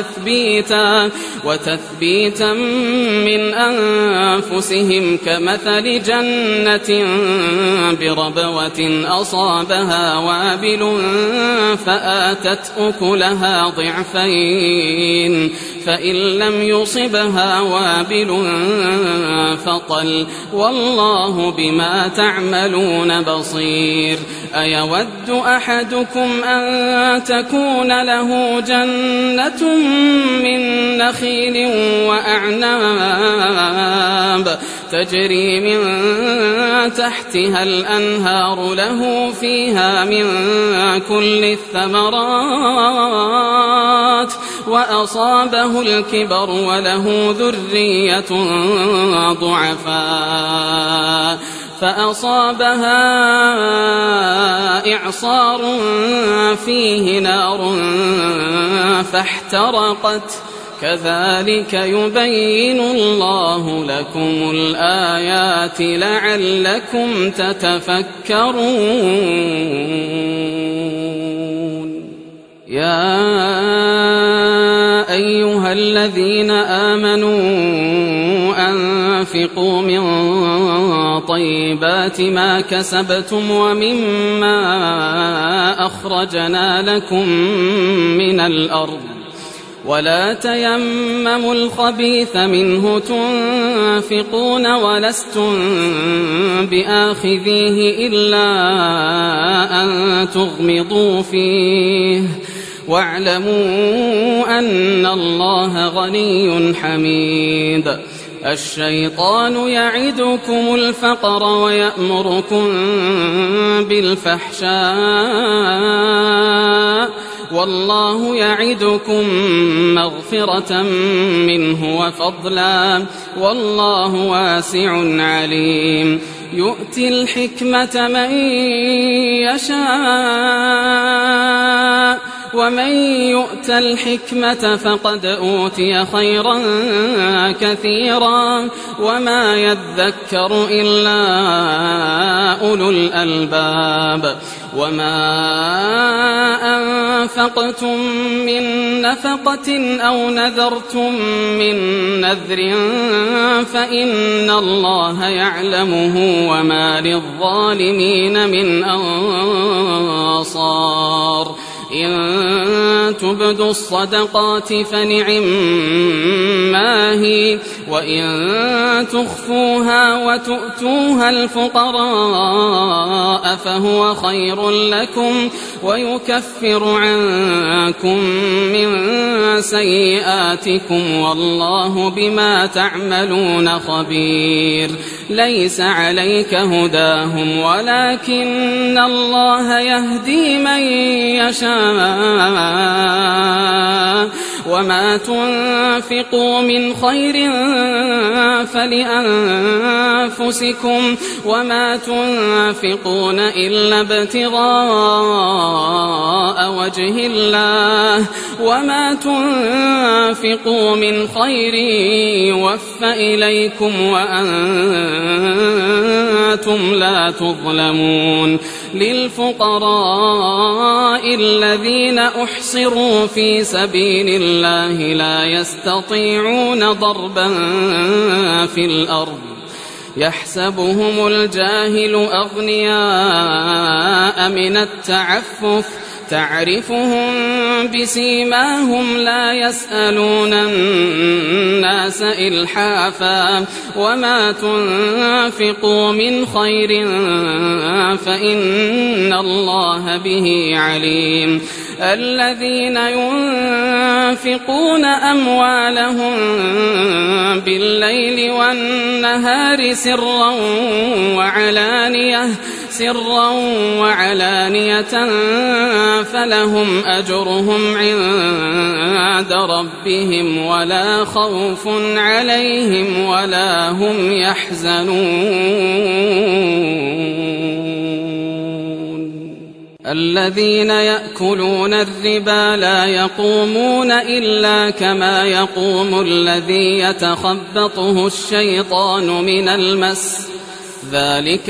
وتثبيتا من أنفسهم كمثل جنة بربوة أصابها وابل فآتت أكلها ضعفين فإن لم يصبها وابل فطل والله بما تعملون بصير أيود أحدكم أن تكون له جنة من نخيل وأعناب تجري من تحتها الأنهار له فيها من كل الثمرات وأصابه الكبر وله ذرية ضعفاء فأصابها إعصار فيه نار فاحترقت كذلك يبين الله لكم الآيات لعلكم تتفكرون يا أيها الذين آمنوا أنفقوا من طيبات ما كسبتم ومما أخرجنا لكم من الأرض ولا تيمموا الخبيث منه تنفقون ولستم بآخذيه إلا أن تغمضوا فيه واعلموا أن الله غني حميد الشيطان يعدكم الفقر ويأمركم بالفحشاء والله يعدكم مغفرة منه وفضلا والله واسع عليم يؤتي الحكمة من يشاء ومن يؤت الحكمة فقد أوتي خيرا كثيرا وما يذكر إلا أولو الألباب وما أنفقتم من نفقة أو نذرتم من نذر فإن الله يعلمه وما للظالمين من أنصار إن تبدوا الصدقات فنعما هي وإن تخفوها وتؤتوها الفقراء فهو خير لكم ويكفر عنكم من سيئاتكم والله بما تعملون خبير ليس عليك هداهم ولكن الله يهدي من يشاء وما تنفقوا من خير فلأنفسكم وما تنفقون إلا ابتغاء وجه الله وما تنفقوا من خير يوفى إليكم وأنتم لا تظلمون للفقراء الذين أحصروا في سبيل الله لا يستطيعون ضربا في الأرض يحسبهم الجاهل أغنياء من التعفف تعرفهم بسيماهم لا يسألون الناس إلحافا وما تنفقوا من خير فإن الله به عليم الذين ينفقون أموالهم بالليل والنهار سرا وعلانية فلهم أجرهم عند ربهم ولا خوف عليهم ولا هم يحزنون الذين يأكلون الربا لا يقومون إلا كما يقوم الذي يتخبطه الشيطان من المس ذلك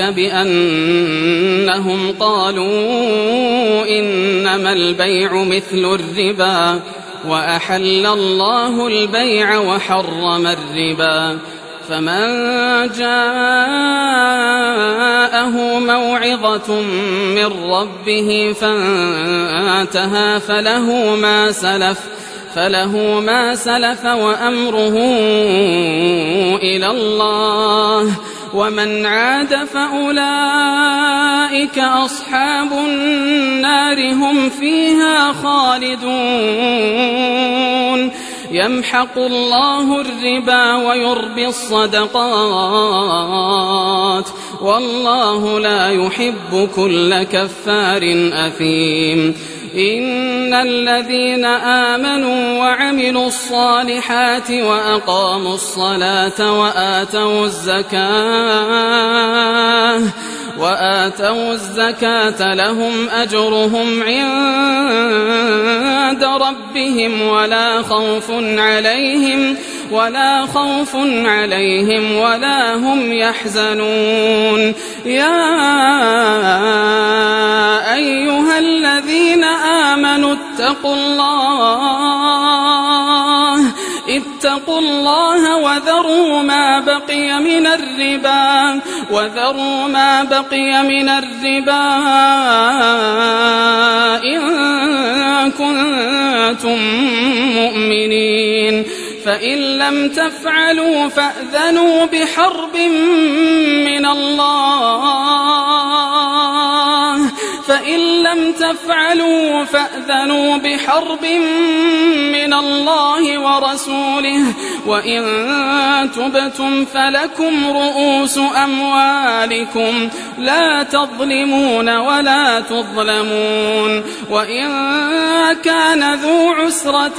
بأنهم قالوا إنما البيع مثل الربا وأحل الله البيع وحرم الربا فمن جاءه موعظة من ربه فانتهى فله ما سلف وأمره إلى الله ومن عاد فأولئك أصحاب النار هم فيها خالدون يمحق الله الربا ويربي الصدقات والله لا يحب كل كفار أثيم إن الذين آمنوا وعملوا الصالحات وأقاموا الصلاة وآتوا الزكاة لهم أجرهم عند ربهم ولا خوف عليهم ولا هم يحزنون يا أيها الذين آمنوا اتقوا الله وذروا ما بقي من الربا إن كنتم مؤمنين فإن لم تفعلوا فأذنوا بحرب من الله ورسوله وإن تبتم فلكم رؤوس أموالكم لا تظلمون ولا تظلمون وإن كان ذو عسرة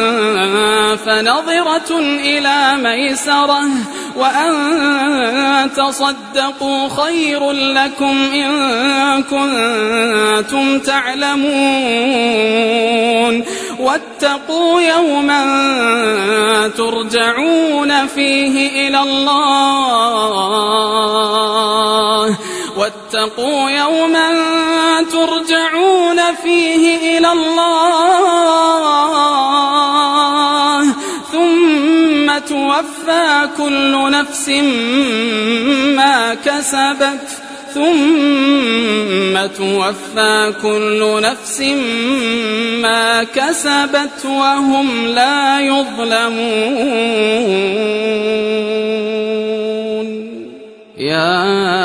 فنظرة إلى ميسرة وأن تصدقوا خير لكم إن كنتم تعلمون واتقوا يوما ترجعون فيه إلى الله ثم توفى كل نفس ما كسبت وهم لا يظلمون يا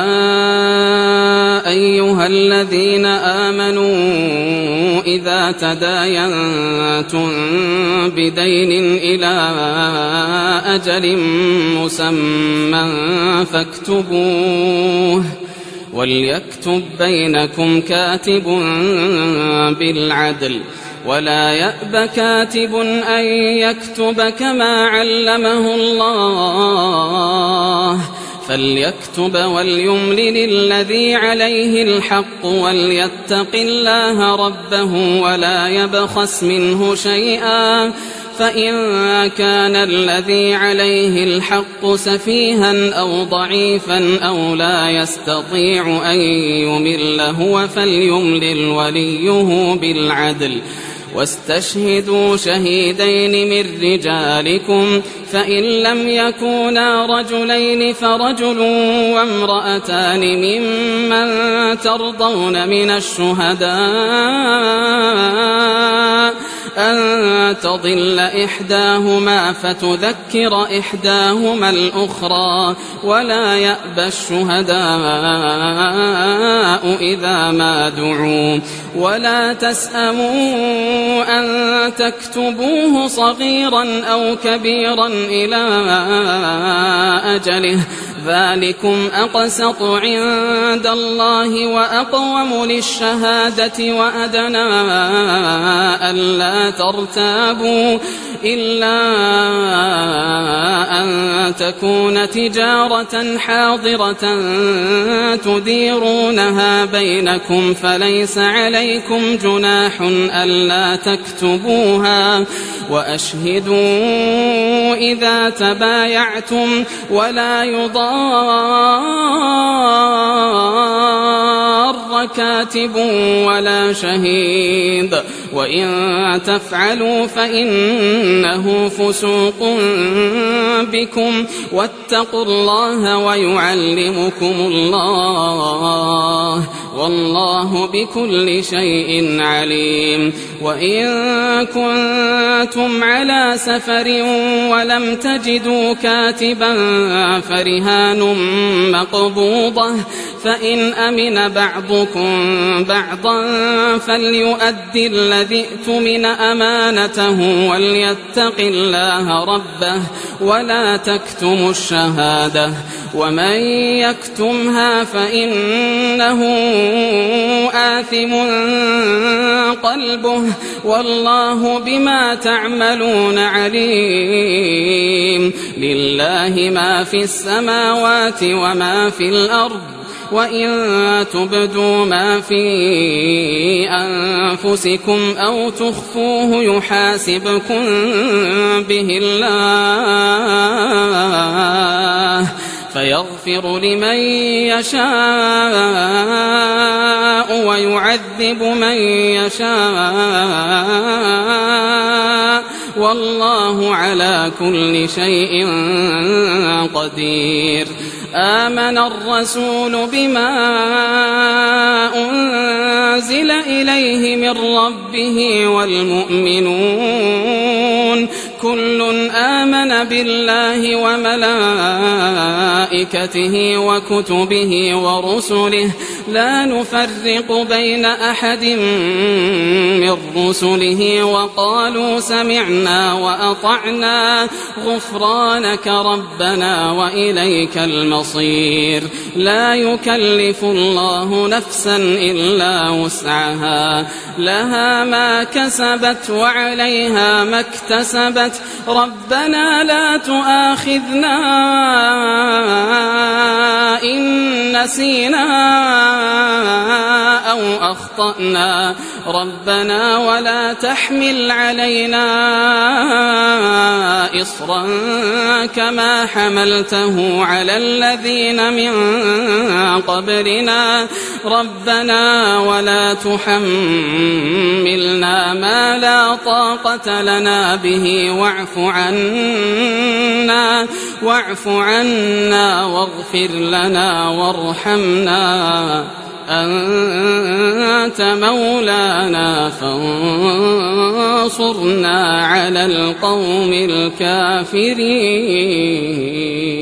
أيها الذين آمنوا إذا تداينتم بدين إلى أجل مسمى فاكتبوه وليكتب بينكم كاتب بالعدل ولا يأب كاتب أن يكتب كما علمه الله فليكتب وليملل الذي عليه الحق وليتق الله ربه ولا يبخس منه شيئا فإن كان الذي عليه الحق سفيها أو ضعيفا أو لا يستطيع أن يمل هو فليملل وليه بالعدل واستشهدوا شهيدين من رجالكم فإن لم يكونا رجلين فرجل وامرأتان ممن ترضون من الشهداء أن تضل إحداهما فتذكر إحداهما الأخرى ولا يأبى الشهداء إذا ما دعوا ولا تسأموا أن تكتبوه صغيرا أو كبيرا إلى أجله ذلكم أقسط عند الله وأقوم للشهادة وأدنى ألا ترتابوا إلا أن تكون تجارة حاضرة تديرونها بينكم فليس عليكم جناح ألا تكتبوها وأشهدوا إذا تبايعتم ولا يضار كاتب ولا شهيد وإن تفعلوا فإنه فسوق بكم واتقوا الله ويعلمكم الله والله بكل شيء عليم وإن كنتم على سفر ولم تجدوا كاتبا فرهان مقبوضة فإن أمن بعضكم بعضا فليؤدي الذي اؤتمن أمانته وليتق الله ربه ولا تكتموا الشهادة ومن يكتمها فإنه آثم قلبه والله بما تعملون عليم لله ما في السماوات وما في الأرض وإن تبدوا ما في أنفسكم أو تخفوه يحاسبكم به الله فيغفر لمن يشاء ويعذب من يشاء والله على كل شيء قدير آمن الرسول بما أنزل إليه من ربه والمؤمنون كل آمن بالله وملائكته وكتبه ورسله لا نفرق بين أحد من رسله وقالوا سمعنا وأطعنا غفرانك ربنا وإليك المصير لا يكلف الله نفسا إلا وسعها لها ما كسبت وعليها ما اكتسبت ربنا لا تؤاخذنا إن نسينا أو أخطأنا ربنا ولا تحمل علينا إصرا كما حملته على الذين من قبلنا ربنا ولا تحملنا ما لا طاقة لنا به واعف عنا واغفر لنا وارحمنا أنت مولانا فانصرنا على القوم الكافرين.